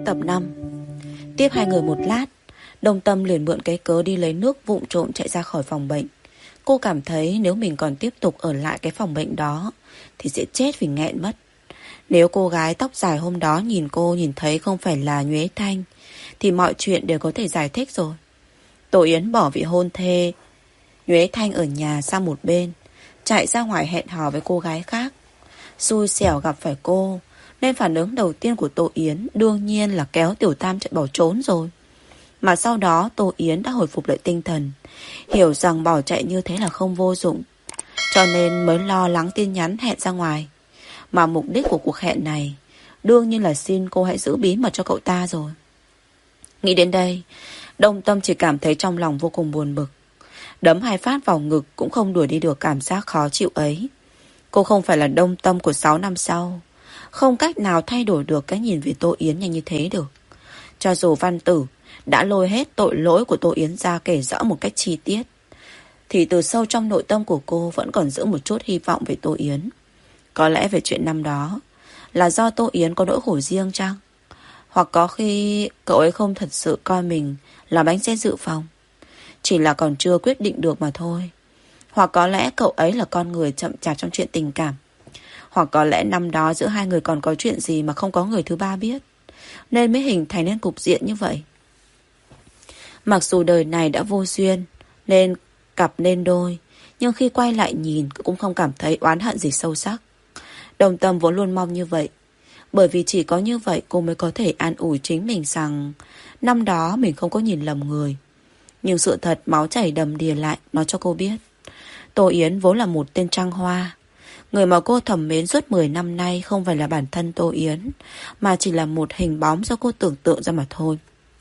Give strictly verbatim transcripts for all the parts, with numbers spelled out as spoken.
Tập năm. Tiếp hai người một lát, Đông Tâm liền mượn cái cớ đi lấy nước vụng trộm chạy ra khỏi phòng bệnh. Cô cảm thấy nếu mình còn tiếp tục ở lại cái phòng bệnh đó thì sẽ chết vì nghẹn mất. Nếu cô gái tóc dài hôm đó nhìn cô nhìn thấy không phải là Nhuế Thanh thì mọi chuyện đều có thể giải thích rồi. Tô Yến bỏ vị hôn thê Nhuế Thanh ở nhà sang một bên, chạy ra ngoài hẹn hò với cô gái khác. Xui xẻo gặp phải cô, nên phản ứng đầu tiên của Tô Yến đương nhiên là kéo Tiểu Tam chạy bỏ trốn rồi. Mà sau đó Tô Yến đã hồi phục lại tinh thần, hiểu rằng bỏ chạy như thế là không vô dụng, cho nên mới lo lắng tin nhắn hẹn ra ngoài. Mà mục đích của cuộc hẹn này đương nhiên là xin cô hãy giữ bí mật cho cậu ta rồi. Nghĩ đến đây, Đông Tâm chỉ cảm thấy trong lòng vô cùng buồn bực. Đấm hai phát vào ngực cũng không đuổi đi được cảm giác khó chịu ấy. Cô không phải là Đông Tâm của sáu năm sau, không cách nào thay đổi được cái nhìn về Tô Yến nhanh như thế được. Cho dù Văn Tử đã lôi hết tội lỗi của Tô Yến ra kể rõ một cách chi tiết, thì từ sâu trong nội tâm của cô vẫn còn giữ một chút hy vọng về Tô Yến. Có lẽ về chuyện năm đó là do Tô Yến có nỗi khổ riêng chăng? Hoặc có khi cậu ấy không thật sự coi mình là bánh xe dự phòng, chỉ là còn chưa quyết định được mà thôi. Hoặc có lẽ cậu ấy là con người chậm chạp trong chuyện tình cảm. Hoặc có lẽ năm đó giữa hai người còn có chuyện gì mà không có người thứ ba biết, nên mới hình thành nên cục diện như vậy. Mặc dù đời này đã vô duyên, nên cặp nên đôi, nhưng khi quay lại nhìn cũng không cảm thấy oán hận gì sâu sắc. Đồng Tâm vốn luôn mong như vậy, bởi vì chỉ có như vậy cô mới có thể an ủi chính mình rằng năm đó mình không có nhìn lầm người. Nhưng sự thật máu chảy đầm đìa lại nói cho cô biết, Tô Yến vốn là một tên trăng hoa. Người mà cô thầm mến suốt mười năm nay không phải là bản thân Tô Yến, mà chỉ là một hình bóng do cô tưởng tượng ra mà thôi.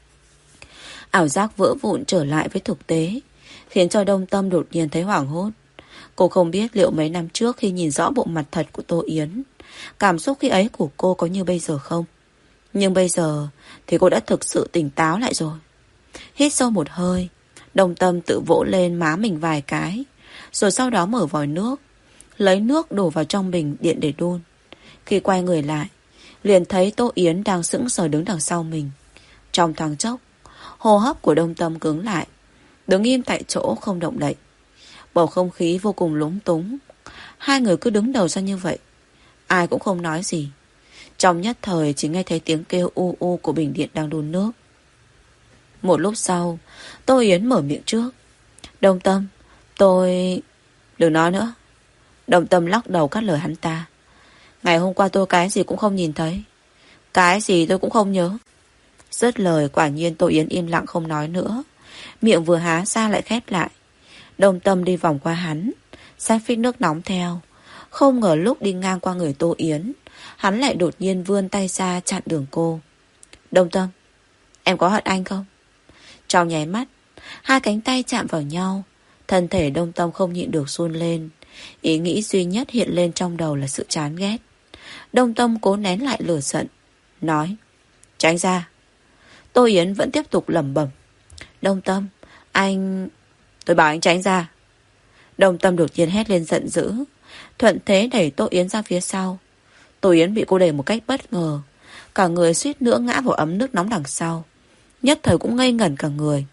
Ảo giác vỡ vụn trở lại với thực tế, khiến cho Đông Tâm đột nhiên thấy hoảng hốt. Cô không biết liệu mấy năm trước khi nhìn rõ bộ mặt thật của Tô Yến, cảm xúc khi ấy của cô có như bây giờ không. Nhưng bây giờ thì cô đã thực sự tỉnh táo lại rồi. Hít sâu một hơi, Đông Tâm tự vỗ lên má mình vài cái, rồi sau đó mở vòi nước, lấy nước đổ vào trong bình điện để đun. Khi quay người lại, liền thấy Tô Yến đang sững sờ đứng đằng sau mình. Trong thoáng chốc, hô hấp của Đông Tâm cứng lại, đứng im tại chỗ không động đậy. Bầu không khí vô cùng lúng túng. Hai người cứ đứng đầu ra như vậy, ai cũng không nói gì. Trong nhất thời chỉ nghe thấy tiếng kêu u u của bình điện đang đun nước. Một lúc sau, Tô Yến mở miệng trước. Đông Tâm, tôi... Đừng nói nữa. Đông Tâm lắc đầu cắt lời hắn ta. Ngày hôm qua tôi cái gì cũng không nhìn thấy, cái gì tôi cũng không nhớ. Dứt lời quả nhiên Tô Yến im lặng không nói nữa. Miệng vừa há ra lại khép lại. Đông Tâm đi vòng qua hắn, xách phích nước nóng theo. Không ngờ lúc đi ngang qua người Tô Yến, hắn lại đột nhiên vươn tay ra chặn đường cô. Đông Tâm, em có hận anh không? Trong nháy mắt, hai cánh tay chạm vào nhau. Thân thể Đông Tâm không nhịn được run lên. Ý nghĩ duy nhất hiện lên trong đầu là sự chán ghét. Đông Tâm cố nén lại lửa giận, nói: Tránh ra. Tô Yến vẫn tiếp tục lẩm bẩm: Đông Tâm, anh... Tôi bảo anh tránh ra. Đông Tâm đột nhiên hét lên giận dữ, thuận thế đẩy Tô Yến ra phía sau. Tô Yến bị cô đẩy một cách bất ngờ, cả người suýt nữa ngã vào ấm nước nóng đằng sau. Nhất thời cũng ngây ngẩn cả người.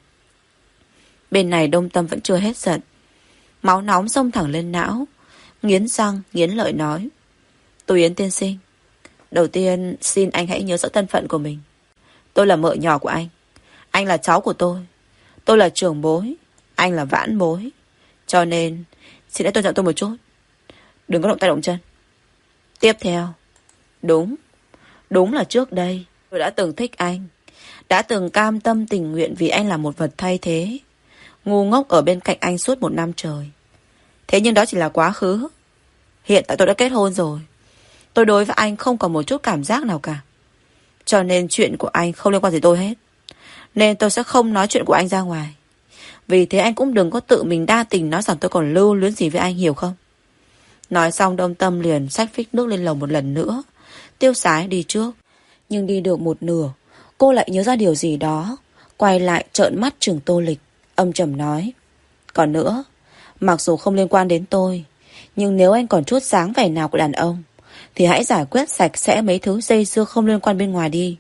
Bên này Đông Tâm vẫn chưa hết giận, máu nóng xông thẳng lên não, nghiến răng nghiến lợi nói: Tô Yến tiên sinh, đầu tiên xin anh hãy nhớ rõ thân phận của mình. Tôi là mợ nhỏ của anh, anh là cháu của tôi, tôi là trưởng bối, anh là vãn bối. Cho nên xin hãy tôn trọng tôi một chút, đừng có động tay động chân. Tiếp theo, đúng Đúng là trước đây tôi đã từng thích anh, đã từng cam tâm tình nguyện vì anh là một vật thay thế, ngu ngốc ở bên cạnh anh suốt một năm trời. Thế nhưng đó chỉ là quá khứ. Hiện tại tôi đã kết hôn rồi, tôi đối với anh không còn một chút cảm giác nào cả. Cho nên chuyện của anh không liên quan gì tôi hết, nên tôi sẽ không nói chuyện của anh ra ngoài. Vì thế anh cũng đừng có tự mình đa tình nói rằng tôi còn lưu luyến gì với anh, hiểu không? Nói xong Đông Tâm liền xách phích nước lên lầu một lần nữa, tiêu sái đi trước. Nhưng đi được một nửa, cô lại nhớ ra điều gì đó, quay lại trợn mắt trừng Tô Lịch, âm trầm nói: Còn nữa, mặc dù không liên quan đến tôi, nhưng nếu anh còn chút dáng vẻ nào của đàn ông thì hãy giải quyết sạch sẽ mấy thứ dây dưa không liên quan bên ngoài đi,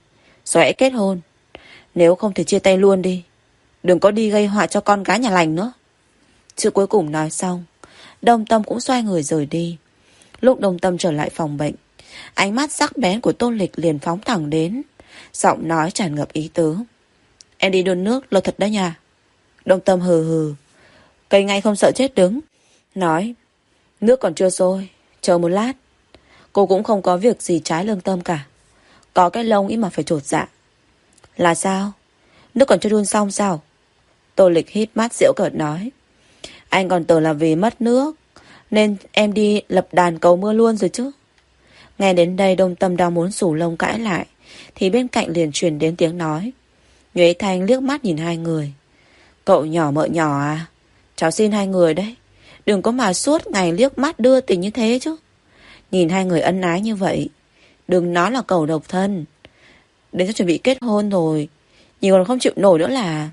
Rồi hãy kết hôn. Nếu không thì chia tay luôn đi. Đừng có đi gây họa cho con gái nhà lành nữa. Chữ cuối cùng nói xong, Đồng Tâm cũng xoay người rời đi. Lúc Đồng Tâm trở lại phòng bệnh, ánh mắt sắc bén của Tô Lịch liền phóng thẳng đến, giọng nói tràn ngập ý tứ. Em đi đun nước lâu thật đấy nha. Đồng Tâm hừ hừ, cây ngay không sợ chết đứng, nói, nước còn chưa sôi, chờ một lát. Cô cũng không có việc gì trái lương tâm cả. Có cái lông ý mà phải chột dạ. Là sao? Nước còn chưa đun xong sao? Tô Lịch hít mắt giễu cợt nói, anh còn tưởng là vì mất nước nên em đi lập đàn cầu mưa luôn rồi chứ. Nghe đến đây Đồng Tâm đang muốn xù lông cãi lại, thì bên cạnh liền truyền đến tiếng nói. Nhuế Thanh liếc mắt nhìn hai người. Cậu nhỏ mợ nhỏ à? Cháu xin hai người đấy, đừng có mà suốt ngày liếc mắt đưa tình như thế chứ. Nhìn hai người ân ái như vậy, đừng nói là cầu độc thân, đến cho chuẩn bị kết hôn rồi, nhìn còn không chịu nổi nữa là.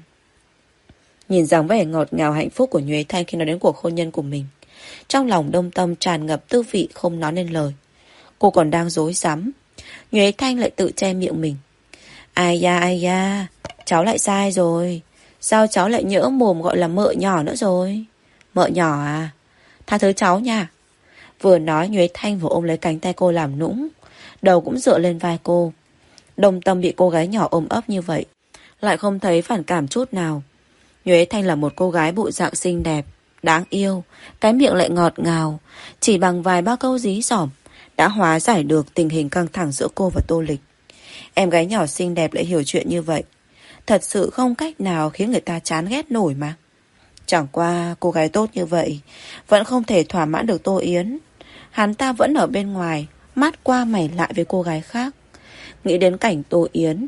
Nhìn dáng vẻ ngọt ngào hạnh phúc của Nhuế Thanh khi nói đến cuộc hôn nhân của mình, trong lòng Đồng Tâm tràn ngập tư vị không nói nên lời. Cô còn đang rối rắm, Nhuế Thanh lại tự che miệng mình. Ai da ai da, cháu lại sai rồi. Sao cháu lại nhỡ mồm gọi là mợ nhỏ nữa rồi? Mợ nhỏ à? Tha thứ cháu nha. Vừa nói Nhuế Thanh vừa ôm lấy cánh tay cô làm nũng, đầu cũng dựa lên vai cô. Đồng Tâm bị cô gái nhỏ ôm ấp như vậy, lại không thấy phản cảm chút nào. Nhuế Thanh là một cô gái bộ dạng xinh đẹp, đáng yêu, cái miệng lại ngọt ngào. Chỉ bằng vài ba câu dí dỏm đã hóa giải được tình hình căng thẳng giữa cô và Tô Lịch. Em gái nhỏ xinh đẹp lại hiểu chuyện như vậy, thật sự không cách nào khiến người ta chán ghét nổi mà. Chẳng qua cô gái tốt như vậy vẫn không thể thỏa mãn được Tô Yến. Hắn ta vẫn ở bên ngoài, mắt qua mày lại với cô gái khác. Nghĩ đến cảnh Tô Yến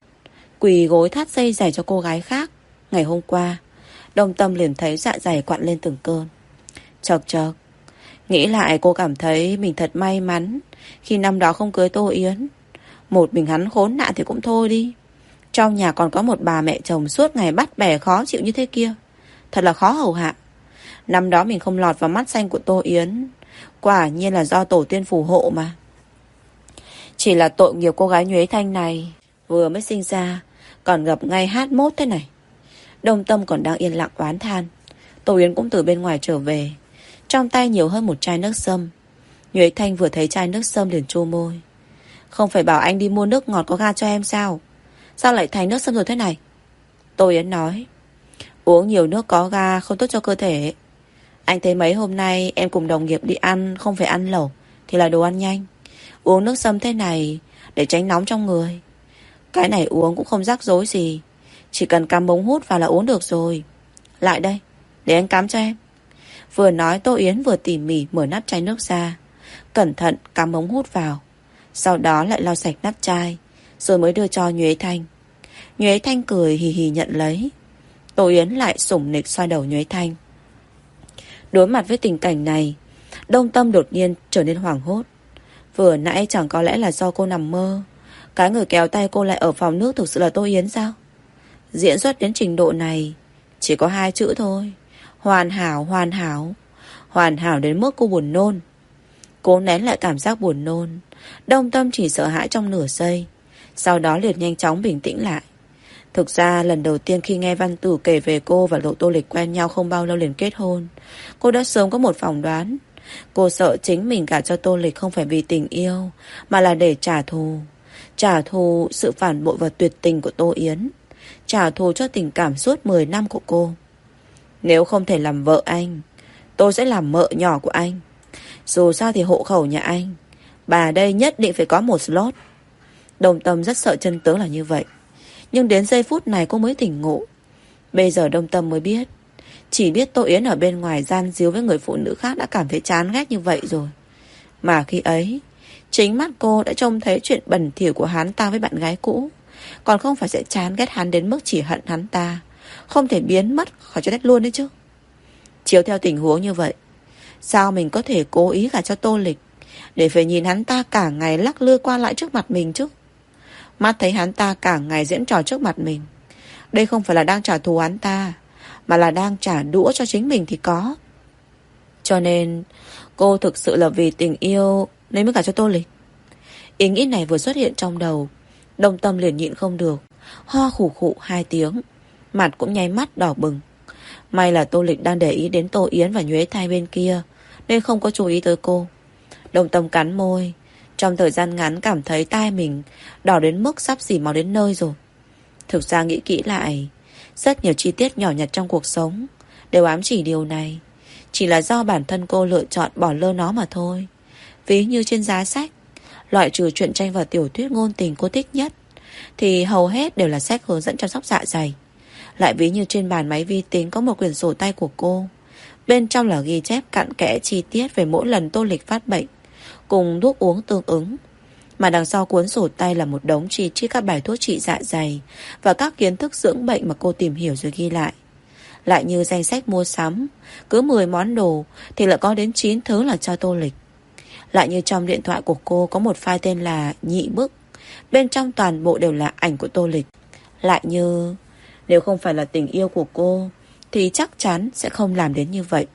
quỳ gối thắt dây giày cho cô gái khác ngày hôm qua, Đồng Tâm liền thấy dạ dày quặn lên từng cơn. Chật chật, nghĩ lại cô cảm thấy mình thật may mắn khi năm đó không cưới Tô Yến. Một mình hắn khốn nạn thì cũng thôi đi, trong nhà còn có một bà mẹ chồng suốt ngày bắt bẻ khó chịu như thế kia, thật là khó hầu hạ. Năm đó mình không lọt vào mắt xanh của Tô Yến, quả nhiên là do tổ tiên phù hộ mà. Chỉ là tội nghiệp cô gái Nhuế Thanh này, vừa mới sinh ra còn gặp ngay hát mốt thế này. Đồng Tâm còn đang yên lặng oán than, Tô Yến cũng từ bên ngoài trở về, trong tay nhiều hơn một chai nước sâm. Nhuế Thanh vừa thấy chai nước sâm liền chua môi. Không phải bảo anh đi mua nước ngọt có ga cho em sao? Sao lại thành nước sâm rồi thế này? Tô Yến nói, uống nhiều nước có ga không tốt cho cơ thể. Anh thấy mấy hôm nay em cùng đồng nghiệp đi ăn, không phải ăn lẩu thì là đồ ăn nhanh, uống nước sâm thế này để tránh nóng trong người. Cái này uống cũng không rắc rối gì, chỉ cần cắm ống hút vào là uống được rồi. Lại đây, để anh cắm cho em. Vừa nói Tô Yến vừa tỉ mỉ mở nắp chai nước ra, cẩn thận cắm ống hút vào, sau đó lại lau sạch nắp chai, rồi mới đưa cho Nhuế Thanh. Nhuế Thanh cười hì hì nhận lấy. Tô Yến lại sủng nịch xoa đầu Nhuế Thanh. Đối mặt với tình cảnh này, Đồng Tâm đột nhiên trở nên hoảng hốt. Vừa nãy chẳng có lẽ là do cô nằm mơ, cái người kéo tay cô lại ở phòng nước thực sự là Tô Yến sao? Diễn xuất đến trình độ này chỉ có hai chữ thôi: hoàn hảo, hoàn hảo. Hoàn hảo đến mức cô buồn nôn. Cố nén lại cảm giác buồn nôn, Đồng Tâm chỉ sợ hãi trong nửa giây, sau đó liền nhanh chóng bình tĩnh lại. Thực ra lần đầu tiên khi nghe Văn Tử kể về cô và Lộ Tô Lịch quen nhau không bao lâu liền kết hôn, cô đã sớm có một phỏng đoán. Cô sợ chính mình gả cho Tô Lịch không phải vì tình yêu, mà là để trả thù. Trả thù sự phản bội và tuyệt tình của Tô Yến, trả thù cho tình cảm suốt mười năm của cô. Nếu không thể làm vợ anh, tôi sẽ làm mợ nhỏ của anh. Dù sao thì hộ khẩu nhà anh, bà đây nhất định phải có một slot. Đồng Tâm rất sợ chân tướng là như vậy, nhưng đến giây phút này cô mới tỉnh ngộ. Bây giờ Đồng Tâm mới biết, chỉ biết Tô Yến ở bên ngoài gian díu với người phụ nữ khác đã cảm thấy chán ghét như vậy rồi. Mà khi ấy, chính mắt cô đã trông thấy chuyện bẩn thỉu của hắn ta với bạn gái cũ, còn không phải sẽ chán ghét hắn đến mức chỉ hận hắn ta, không thể biến mất khỏi trái đất luôn đấy chứ. Chiếu theo tình huống như vậy, sao mình có thể cố ý gả cho Tô Lịch để phải nhìn hắn ta cả ngày lắc lư qua lại trước mặt mình chứ? Mắt thấy hắn ta cả ngày diễn trò trước mặt mình, đây không phải là đang trả thù hắn ta, mà là đang trả đũa cho chính mình thì có. Cho nên cô thực sự là vì tình yêu nên mới gả cho Tô Lịch. Ý nghĩ này vừa xuất hiện trong đầu, Đông Tâm liền nhịn không được, ho khủ khụ hai tiếng, mặt cũng nháy mắt đỏ bừng. May là Tô Lịch đang để ý đến Tô Yến và Nhuế Thanh bên kia, nên không có chú ý tới cô. Đông Tâm cắn môi, trong thời gian ngắn cảm thấy tai mình đỏ đến mức sắp xỉ máu đến nơi rồi. Thực ra nghĩ kỹ lại, rất nhiều chi tiết nhỏ nhặt trong cuộc sống đều ám chỉ điều này. Chỉ là do bản thân cô lựa chọn bỏ lơ nó mà thôi. Ví như trên giá sách, loại trừ truyện tranh và tiểu thuyết ngôn tình cô thích nhất, thì hầu hết đều là sách hướng dẫn chăm sóc dạ dày. Lại ví như trên bàn máy vi tính có một quyển sổ tay của cô, bên trong là ghi chép cặn kẽ chi tiết về mỗi lần Tô Lịch phát bệnh, cùng thuốc uống tương ứng. Mà đằng sau cuốn sổ tay là một đống chi chít các bài thuốc trị dạ dày và các kiến thức dưỡng bệnh mà cô tìm hiểu rồi ghi lại. Lại như danh sách mua sắm, cứ mười món đồ thì lại có đến chín thứ là cho Tô Lịch. Lại như trong điện thoại của cô có một file tên là nhị bức, bên trong toàn bộ đều là ảnh của Tô Lịch. Lại như nếu không phải là tình yêu của cô thì chắc chắn sẽ không làm đến như vậy.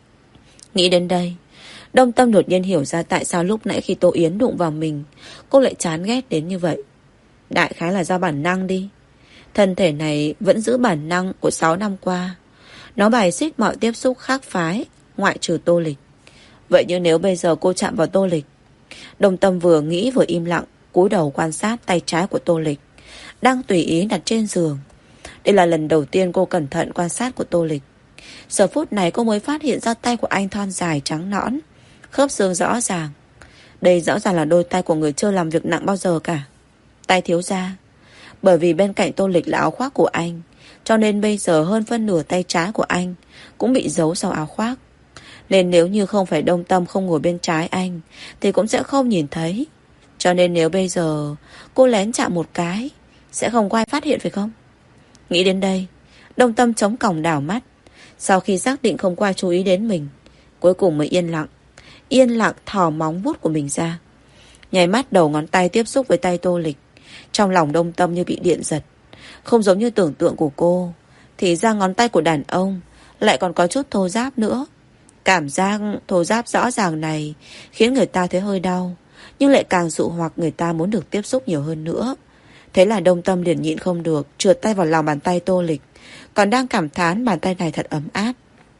Nghĩ đến đây, Đông Tâm đột nhiên hiểu ra tại sao lúc nãy khi Tô Yến đụng vào mình, cô lại chán ghét đến như vậy. Đại khái là do bản năng đi. Thân thể này vẫn giữ bản năng của sáu năm qua. Nó bài xích mọi tiếp xúc khác phái, ngoại trừ Tô Lịch. Vậy nhưng nếu bây giờ cô chạm vào Tô Lịch, Đông Tâm vừa nghĩ vừa im lặng, cúi đầu quan sát tay trái của Tô Lịch, đang tùy ý đặt trên giường. Đây là lần đầu tiên cô cẩn thận quan sát của Tô Lịch. Giờ phút này cô mới phát hiện ra tay của anh thon dài trắng nõn, khớp xương rõ ràng. Đây rõ ràng là đôi tay của người chưa làm việc nặng bao giờ cả. Tay thiếu gia. Bởi vì bên cạnh Tô Lịch là áo khoác của anh, cho nên bây giờ hơn phân nửa tay trái của anh cũng bị giấu sau áo khoác. Nên nếu như không phải Đông Tâm không ngồi bên trái anh thì cũng sẽ không nhìn thấy. Cho nên nếu bây giờ cô lén chạm một cái, sẽ không có ai phát hiện phải không? Nghĩ đến đây, Đông Tâm chống cằm đảo mắt. Sau khi xác định không có ai chú ý đến mình, cuối cùng mới yên lặng. Yên lặng thò móng vuốt của mình ra. Nháy mắt đầu ngón tay tiếp xúc với tay Tô Lịch. Trong lòng Đông Tâm như bị điện giật. Không giống như tưởng tượng của cô, thì ra ngón tay của đàn ông lại còn có chút thô ráp nữa. Cảm giác thô ráp rõ ràng này khiến người ta thấy hơi đau, nhưng lại càng dụ hoặc người ta muốn được tiếp xúc nhiều hơn nữa. Thế là Đông Tâm liền nhịn không được, trượt tay vào lòng bàn tay Tô Lịch, còn đang cảm thán bàn tay này thật ấm áp.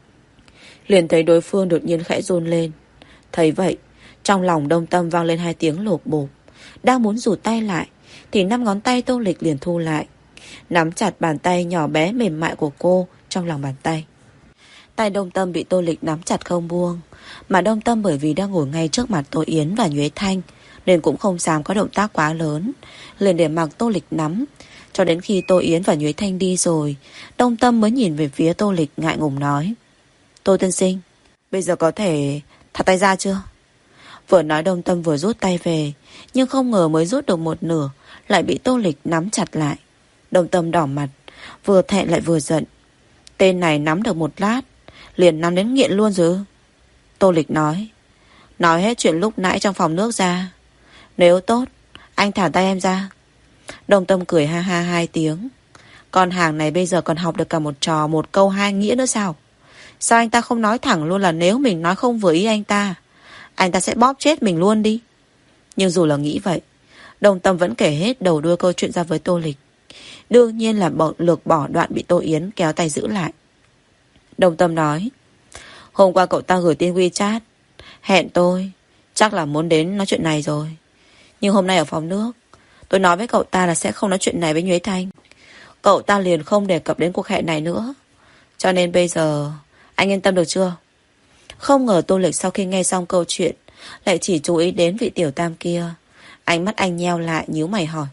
Liền thấy đối phương đột nhiên khẽ run lên. Thấy vậy, trong lòng Đông Tâm vang lên hai tiếng lột bột. Đang muốn rụt tay lại thì năm ngón tay Tô Lịch liền thu lại, nắm chặt bàn tay nhỏ bé mềm mại của cô trong lòng bàn tay. Tay Đông Tâm bị Tô Lịch nắm chặt không buông, mà Đông Tâm bởi vì đang ngồi ngay trước mặt Tô Yến và Nhuế Thanh nên cũng không dám có động tác quá lớn, liền để mặc Tô Lịch nắm. Cho đến khi Tô Yến và Nhuế Thanh đi rồi, Đông Tâm mới nhìn về phía Tô Lịch ngại ngùng nói: Tô tiên sinh, bây giờ có thể thả tay ra chưa? Vừa nói Đông Tâm vừa rút tay về, nhưng không ngờ mới rút được một nửa lại bị Tô Lịch nắm chặt lại. Đông Tâm đỏ mặt, vừa thẹn lại vừa giận. Tên này nắm được một lát liền nắm đến nghiện luôn rồi. Tô Lịch nói: Nói hết chuyện lúc nãy trong phòng nước ra. Nếu tốt, anh thả tay em ra. Đông Tâm cười ha ha hai tiếng. Con hàng này bây giờ còn học được cả một trò một câu hai nghĩa nữa sao? Sao anh ta không nói thẳng luôn là nếu mình nói không vừa ý anh ta, anh ta sẽ bóp chết mình luôn đi? Nhưng dù là nghĩ vậy, Đông Tâm vẫn kể hết đầu đuôi câu chuyện ra với Tô Lịch. Đương nhiên là bỏ, lược bỏ đoạn bị Tô Yến kéo tay giữ lại. Đông Tâm nói: Hôm qua cậu ta gửi tin WeChat hẹn tôi, chắc là muốn đến nói chuyện này rồi. Nhưng hôm nay ở phòng nước, tôi nói với cậu ta là sẽ không nói chuyện này với Nhuế Thanh. Cậu ta liền không đề cập đến cuộc hẹn này nữa. Cho nên bây giờ anh yên tâm được chưa? Không ngờ Tô Lịch sau khi nghe xong câu chuyện lại chỉ chú ý đến vị tiểu tam kia. Ánh mắt anh nheo lại, nhíu mày hỏi: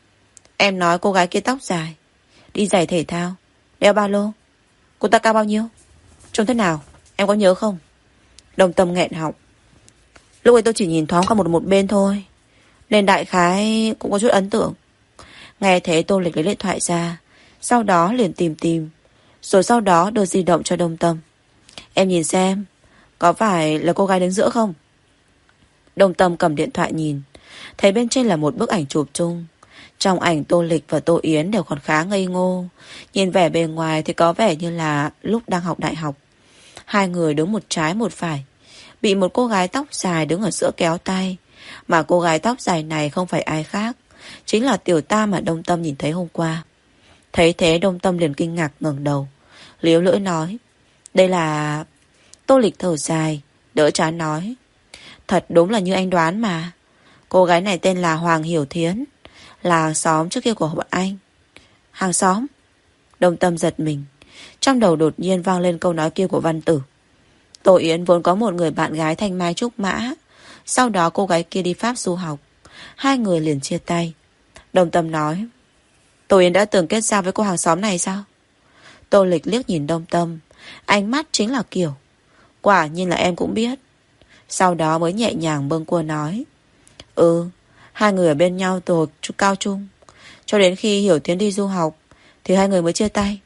Em nói cô gái kia tóc dài, đi giày thể thao, đeo ba lô, cô ta cao bao nhiêu? Trông thế nào? Em có nhớ không? Đông Tâm nghẹn họng. Lúc ấy tôi chỉ nhìn thoáng qua một một bên thôi, nên đại khái cũng có chút ấn tượng. Nghe thế Tô Lịch lấy điện thoại ra, sau đó liền tìm tìm, rồi sau đó đưa di động cho Đông Tâm. Em nhìn xem, có phải là cô gái đứng giữa không? Đông Tâm cầm điện thoại nhìn, thấy bên trên là một bức ảnh chụp chung. Trong ảnh Tô Lịch và Tô Yến đều còn khá ngây ngô. Nhìn vẻ bề ngoài thì có vẻ như là lúc đang học đại học. Hai người đứng một trái một phải, bị một cô gái tóc dài đứng ở giữa kéo tay. Mà cô gái tóc dài này không phải ai khác, chính là tiểu tam mà Đông Tâm nhìn thấy hôm qua. Thấy thế Đông Tâm liền kinh ngạc ngẩng đầu, liếu lưỡi nói: Đây là... Tô Lịch thở dài, đỡ chán nói: Thật đúng là như anh đoán mà. Cô gái này tên là Hoàng Hiểu Thiến, là hàng xóm trước kia của bọn anh. Hàng xóm? Đông Tâm giật mình. Trong đầu đột nhiên vang lên câu nói kia của Văn Tử. Tô Yến vốn có một người bạn gái thanh mai trúc mã. Sau đó cô gái kia đi Pháp du học, hai người liền chia tay. Đông Tâm nói: Tô Yến đã từng kết giao với cô hàng xóm này sao? Tô Lịch liếc nhìn Đông Tâm, ánh mắt chính là kiểu: Quả nhiên là em cũng biết. Sau đó mới nhẹ nhàng bâng quơ nói: Ừ, hai người ở bên nhau từ hồi cao trung, cho đến khi Hiểu Tiến đi du học thì hai người mới chia tay.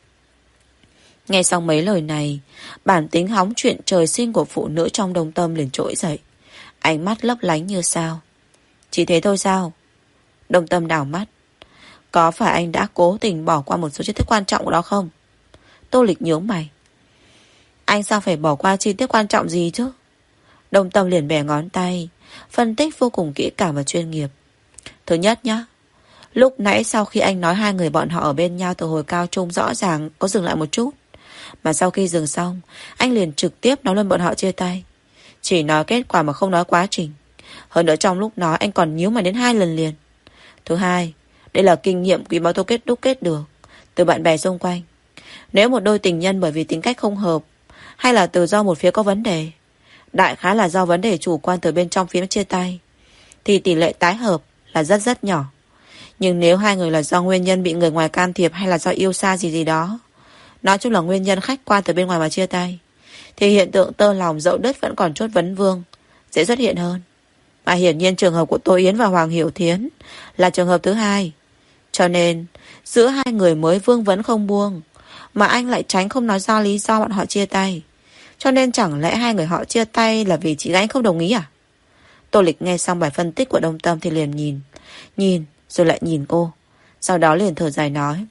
Nghe xong mấy lời này, bản tính hóng chuyện trời sinh của phụ nữ trong Đông Tâm liền trỗi dậy, ánh mắt lấp lánh như sao. Chỉ thế thôi sao? Đông Tâm đảo mắt. Có phải anh đã cố tình bỏ qua một số chi tiết quan trọng của đó không? Tô Lịch nhướng mày. Anh sao phải bỏ qua chi tiết quan trọng gì chứ? Đông Tâm liền bẻ ngón tay, phân tích vô cùng kỹ càng và chuyên nghiệp. Thứ nhất nhá, lúc nãy sau khi anh nói hai người bọn họ ở bên nhau từ hồi cao trung, rõ ràng có dừng lại một chút. Mà sau khi dừng xong, anh liền trực tiếp nói luôn bọn họ chia tay. Chỉ nói kết quả mà không nói quá trình. Hơn nữa trong lúc nói anh còn nhíu mày đến hai lần liền. Thứ hai, đây là kinh nghiệm quý báu tôi kết đúc kết được từ bạn bè xung quanh. Nếu một đôi tình nhân bởi vì tính cách không hợp, hay là từ do một phía có vấn đề, đại khái là do vấn đề chủ quan từ bên trong phía chia tay, thì tỷ lệ tái hợp là rất rất nhỏ. Nhưng nếu hai người là do nguyên nhân bị người ngoài can thiệp, hay là do yêu xa gì gì đó, nói chung là nguyên nhân khách quan từ bên ngoài mà chia tay, thì hiện tượng tơ lòng dậu đứt vẫn còn chốt vấn vương, dễ xuất hiện hơn. Mà hiển nhiên trường hợp của Tô Yến và Hoàng Hiểu Thiến là trường hợp thứ hai. Cho nên giữa hai người mới vương vấn không buông, mà anh lại tránh không nói ra lý do bọn họ chia tay. Cho nên chẳng lẽ hai người họ chia tay là vì chị gái không đồng ý à? Tô Lịch nghe xong bài phân tích của Đông Tâm thì liền nhìn, nhìn rồi lại nhìn cô. Sau đó liền thở dài nói: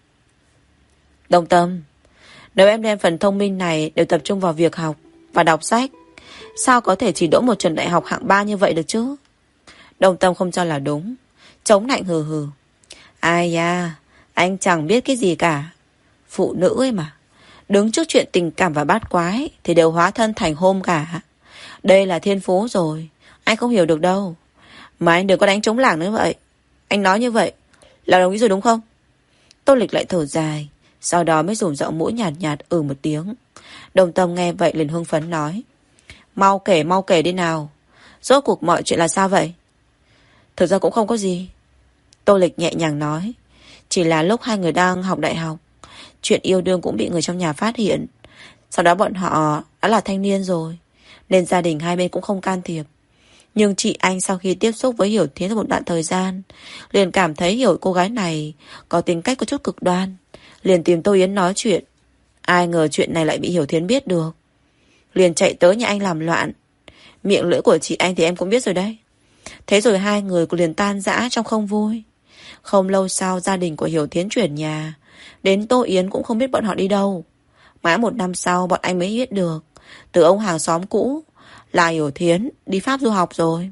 Đông Tâm, nếu em đem phần thông minh này đều tập trung vào việc học và đọc sách, sao có thể chỉ đỗ một trường đại học hạng ba như vậy được chứ? Đông Tâm không cho là đúng, chống nạnh hừ hừ. Ai da, anh chẳng biết cái gì cả. Phụ nữ ấy mà, đứng trước chuyện tình cảm và bát quái thì đều hóa thân thành hôm cả. Đây là thiên phú rồi, anh không hiểu được đâu. Mà anh đừng có đánh trống lảng nữa vậy. Anh nói như vậy là đồng ý rồi đúng không? Tô Lịch lại thở dài, sau đó mới rủm rộng mũi nhạt nhạt ừ một tiếng. Đồng Tâm nghe vậy liền hưng phấn nói: Mau kể, mau kể đi nào. Rốt cuộc mọi chuyện là sao vậy? Thực ra cũng không có gì. Tô Lịch nhẹ nhàng nói: Chỉ là lúc hai người đang học đại học, chuyện yêu đương cũng bị người trong nhà phát hiện. Sau đó bọn họ đã là thanh niên rồi, nên gia đình hai bên cũng không can thiệp. Nhưng chị anh sau khi tiếp xúc với Hiểu Thiến một đoạn thời gian, liền cảm thấy Hiểu cô gái này có tính cách có chút cực đoan, liền tìm Tô Yến nói chuyện. Ai ngờ chuyện này lại bị Hiểu Thiến biết được, liền chạy tới nhà anh làm loạn. Miệng lưỡi của chị anh thì em cũng biết rồi đấy. Thế rồi hai người liền tan rã trong không vui. Không lâu sau gia đình của Hiểu Thiến chuyển nhà, đến Tô Yến cũng không biết bọn họ đi đâu. Mãi một năm sau bọn anh mới biết được từ ông hàng xóm cũ là Hiểu Thiến đi Pháp du học rồi.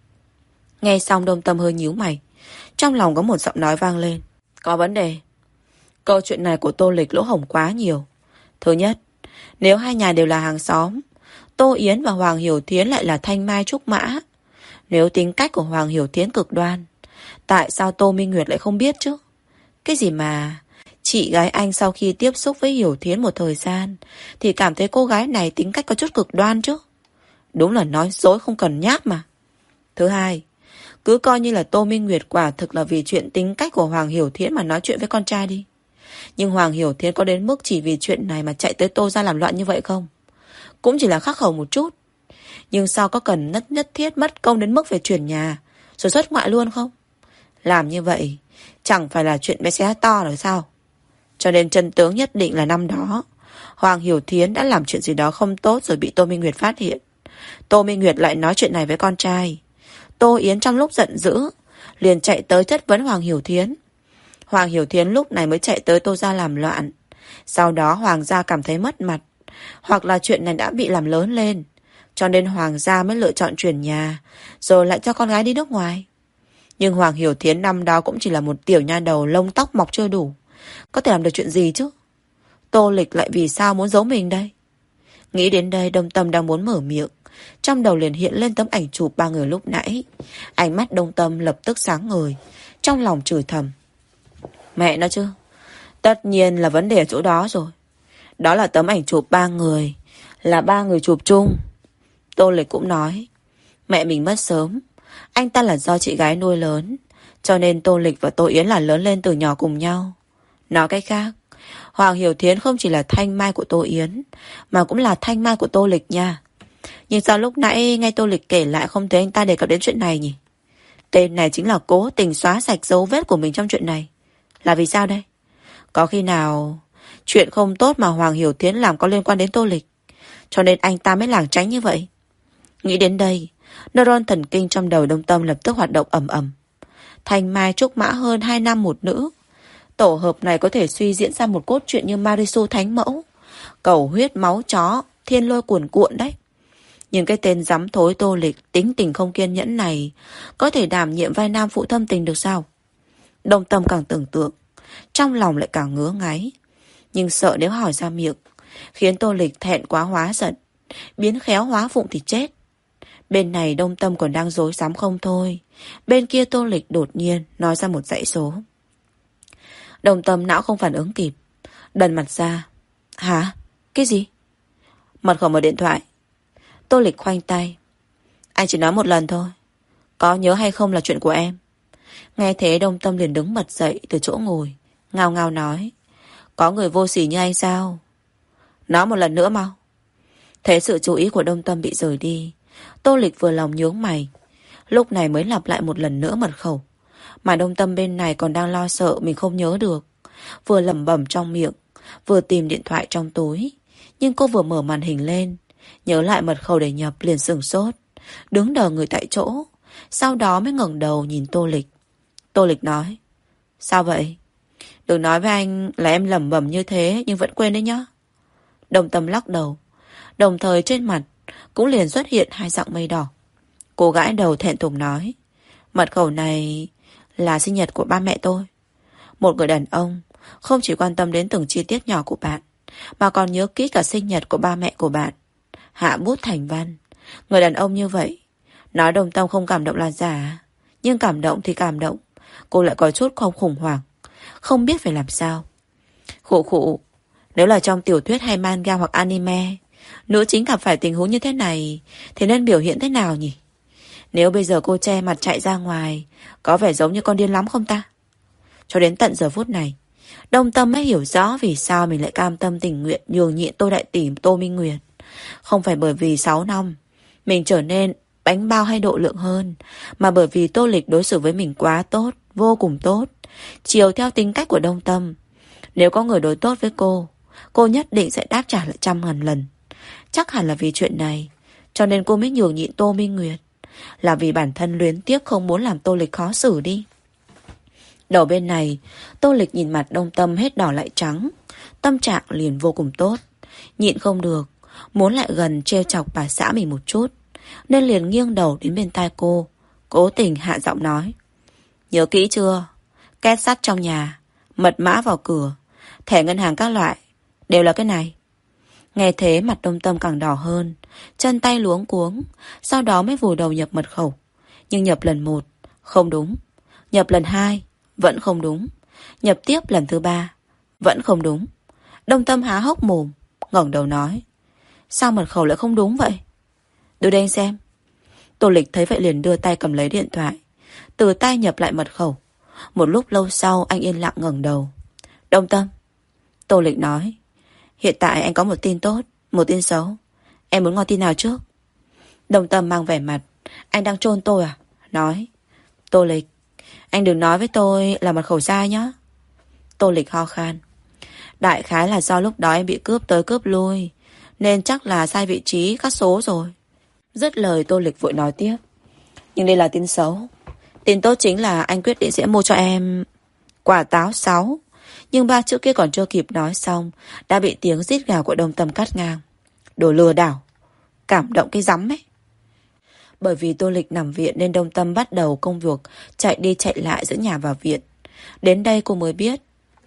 Nghe xong Đông Tâm hơi nhíu mày, trong lòng có một giọng nói vang lên: Có vấn đề. Câu chuyện này của Tô Lịch lỗ hổng quá nhiều. Thứ nhất, nếu hai nhà đều là hàng xóm, Tô Yến và Hoàng Hiểu Thiến lại là thanh mai trúc mã. Nếu tính cách của Hoàng Hiểu Thiến cực đoan, tại sao Tô Minh Nguyệt lại không biết chứ? Cái gì mà chị gái anh sau khi tiếp xúc với Hiểu Thiến một thời gian thì cảm thấy cô gái này tính cách có chút cực đoan chứ? Đúng là nói dối không cần nháp mà. Thứ hai, cứ coi như là Tô Minh Nguyệt quả thực là vì chuyện tính cách của Hoàng Hiểu Thiến mà nói chuyện với con trai đi. Nhưng Hoàng Hiểu Thiến có đến mức chỉ vì chuyện này mà chạy tới Tô ra làm loạn như vậy không? Cũng chỉ là khắc khẩu một chút. Nhưng sao có cần nhất nhất thiết mất công đến mức phải chuyển nhà rồi xuất ngoại luôn không? Làm như vậy chẳng phải là chuyện bé xé to rồi sao? Cho nên chân tướng nhất định là năm đó Hoàng Hiểu Thiến đã làm chuyện gì đó không tốt rồi bị Tô Minh Nguyệt phát hiện. Tô Minh Nguyệt lại nói chuyện này với con trai. Tô Yến trong lúc giận dữ liền chạy tới chất vấn Hoàng Hiểu Thiến. Hoàng Hiểu Thiến lúc này mới chạy tới Tô gia làm loạn. Sau đó Hoàng gia cảm thấy mất mặt, hoặc là chuyện này đã bị làm lớn lên, cho nên Hoàng gia mới lựa chọn chuyển nhà, rồi lại cho con gái đi nước ngoài. Nhưng Hoàng Hiểu Thiến năm đó cũng chỉ là một tiểu nha đầu lông tóc mọc chưa đủ. Có thể làm được chuyện gì chứ? Tô Lịch lại vì sao muốn giấu mình đây? Nghĩ đến đây, Đông Tâm đang muốn mở miệng. Trong đầu liền hiện lên tấm ảnh chụp ba người lúc nãy. Ánh mắt Đông Tâm lập tức sáng ngời. Trong lòng chửi thầm. Mẹ nó chứ. Tất nhiên là vấn đề ở chỗ đó rồi. Đó là tấm ảnh chụp ba người. Là ba người chụp chung. Tô Lịch cũng nói. Mẹ mình mất sớm. Anh ta là do chị gái nuôi lớn. Cho nên Tô Lịch và Tô Yến là lớn lên từ nhỏ cùng nhau. Nói cách khác, Hoàng Hiểu Thiến không chỉ là thanh mai của Tô Yến, mà cũng là thanh mai của Tô Lịch nha. Nhưng sao lúc nãy nghe Tô Lịch kể lại không thấy anh ta đề cập đến chuyện này nhỉ? Tên này chính là cố tình xóa sạch dấu vết của mình trong chuyện này. Là vì sao đây? Có khi nào chuyện không tốt mà Hoàng Hiểu Thiến làm có liên quan đến Tô Lịch, cho nên anh ta mới lảng tránh như vậy? Nghĩ đến đây, neuron thần kinh trong đầu Đông Tâm lập tức hoạt động ầm ầm. Thanh mai trúc mã hơn hai nam một nữ. Tổ hợp này có thể suy diễn ra một cốt truyện như Marisu Thánh Mẫu, cầu huyết máu chó, thiên lôi cuồn cuộn đấy. Nhưng cái tên dám thối Tô Lịch tính tình không kiên nhẫn này có thể đảm nhiệm vai nam phụ thâm tình được sao? Đông Tâm càng tưởng tượng, trong lòng lại càng ngứa ngáy. Nhưng sợ nếu hỏi ra miệng, khiến Tô Lịch thẹn quá hóa giận, biến khéo hóa phụng thì chết. Bên này Đông Tâm còn đang rối rắm không thôi. Bên kia Tô Lịch đột nhiên nói ra một dãy số. Đông Tâm não không phản ứng kịp, đần mặt ra. Hả? Cái gì? Mật khẩu mở điện thoại. Tô Lịch khoanh tay. Anh chỉ nói một lần thôi. Có nhớ hay không là chuyện của em. Nghe thế Đông Tâm liền đứng bật dậy từ chỗ ngồi, ngao ngao nói. Có người vô sỉ như anh sao? Nói một lần nữa mau. Thế sự chú ý của Đông Tâm bị rời đi, Tô Lịch vừa lòng nhướng mày. Lúc này mới lặp lại một lần nữa mật khẩu. Mà Đông Tâm bên này còn đang lo sợ mình không nhớ được. Vừa lẩm bẩm trong miệng, vừa tìm điện thoại trong túi. Nhưng cô vừa mở màn hình lên, nhớ lại mật khẩu để nhập liền sửng sốt, đứng đờ người tại chỗ. Sau đó mới ngẩng đầu nhìn Tô Lịch. Tô Lịch nói. Sao vậy? Đừng nói với anh là em lẩm bẩm như thế nhưng vẫn quên đấy nhá. Đông Tâm lắc đầu. Đồng thời trên mặt cũng liền xuất hiện hai dặng mây đỏ. Cô gãi đầu thẹn thùng nói. Mật khẩu này là sinh nhật của ba mẹ tôi. Một người đàn ông không chỉ quan tâm đến từng chi tiết nhỏ của bạn, mà còn nhớ kỹ cả sinh nhật của ba mẹ của bạn. Hạ bút thành văn. Người đàn ông như vậy, nói Đông Tâm không cảm động là giả. Nhưng cảm động thì cảm động, cô lại có chút không khủng hoảng, không biết phải làm sao. Khụ khụ. Nếu là trong tiểu thuyết hay manga hoặc anime, nữ chính gặp phải tình huống như thế này thì nên biểu hiện thế nào nhỉ? Nếu bây giờ cô che mặt chạy ra ngoài, có vẻ giống như con điên lắm không ta? Cho đến tận giờ phút này, Đông Tâm mới hiểu rõ vì sao mình lại cam tâm tình nguyện nhường nhịn Tô Đại Tỷ Tô Minh Nguyệt. Không phải bởi vì sáu năm mình trở nên bánh bao hay độ lượng hơn, mà bởi vì Tô Lịch đối xử với mình quá tốt, vô cùng tốt, chiều theo tính cách của Đông Tâm. Nếu có người đối tốt với cô, cô nhất định sẽ đáp trả lại trăm ngàn lần. Chắc hẳn là vì chuyện này, cho nên cô mới nhường nhịn Tô Minh Nguyệt. Là vì bản thân luyến tiếc không muốn làm Tô Lịch khó xử đi. Đầu bên này, Tô Lịch nhìn mặt Đông Tâm hết đỏ lại trắng, tâm trạng liền vô cùng tốt. Nhịn không được, muốn lại gần trêu chọc bà xã mình một chút, nên liền nghiêng đầu đến bên tai cô, cố tình hạ giọng nói. Nhớ kỹ chưa? Két sắt trong nhà, mật mã vào cửa, thẻ ngân hàng các loại, đều là cái này. Nghe thế mặt Đông Tâm càng đỏ hơn, chân tay luống cuống, sau đó mới vùi đầu nhập mật khẩu. Nhưng nhập lần một, không đúng. Nhập lần hai, vẫn không đúng. Nhập tiếp lần thứ ba, vẫn không đúng. Đông Tâm há hốc mồm, ngẩng đầu nói. Sao mật khẩu lại không đúng vậy? Đưa đây anh xem. Tô Lịch thấy vậy liền đưa tay cầm lấy điện thoại, từ tay nhập lại mật khẩu. Một lúc lâu sau anh yên lặng ngẩng đầu. Đông Tâm. Tô Lịch nói. Hiện tại anh có một tin tốt, một tin xấu. Em muốn nghe tin nào trước? Đông Tâm mang vẻ mặt anh đang trôn tôi à? Nói. Tô Lịch, anh đừng nói với tôi là mật khẩu sai nhá. Tô Lịch ho khan. Đại khái là do lúc đó em bị cướp tới cướp lui, nên chắc là sai vị trí các số rồi. Dứt lời Tô Lịch vội nói tiếp. Nhưng đây là tin xấu. Tin tốt chính là anh quyết định sẽ mua cho em quả táo sáu. Nhưng ba chữ kia còn chưa kịp nói xong, đã bị tiếng rít gào của Đông Tâm cắt ngang. Đồ lừa đảo. Cảm động cái rắm ấy. Bởi vì Tô Lịch nằm viện nên Đông Tâm bắt đầu công việc chạy đi chạy lại giữa nhà và viện. Đến đây cô mới biết,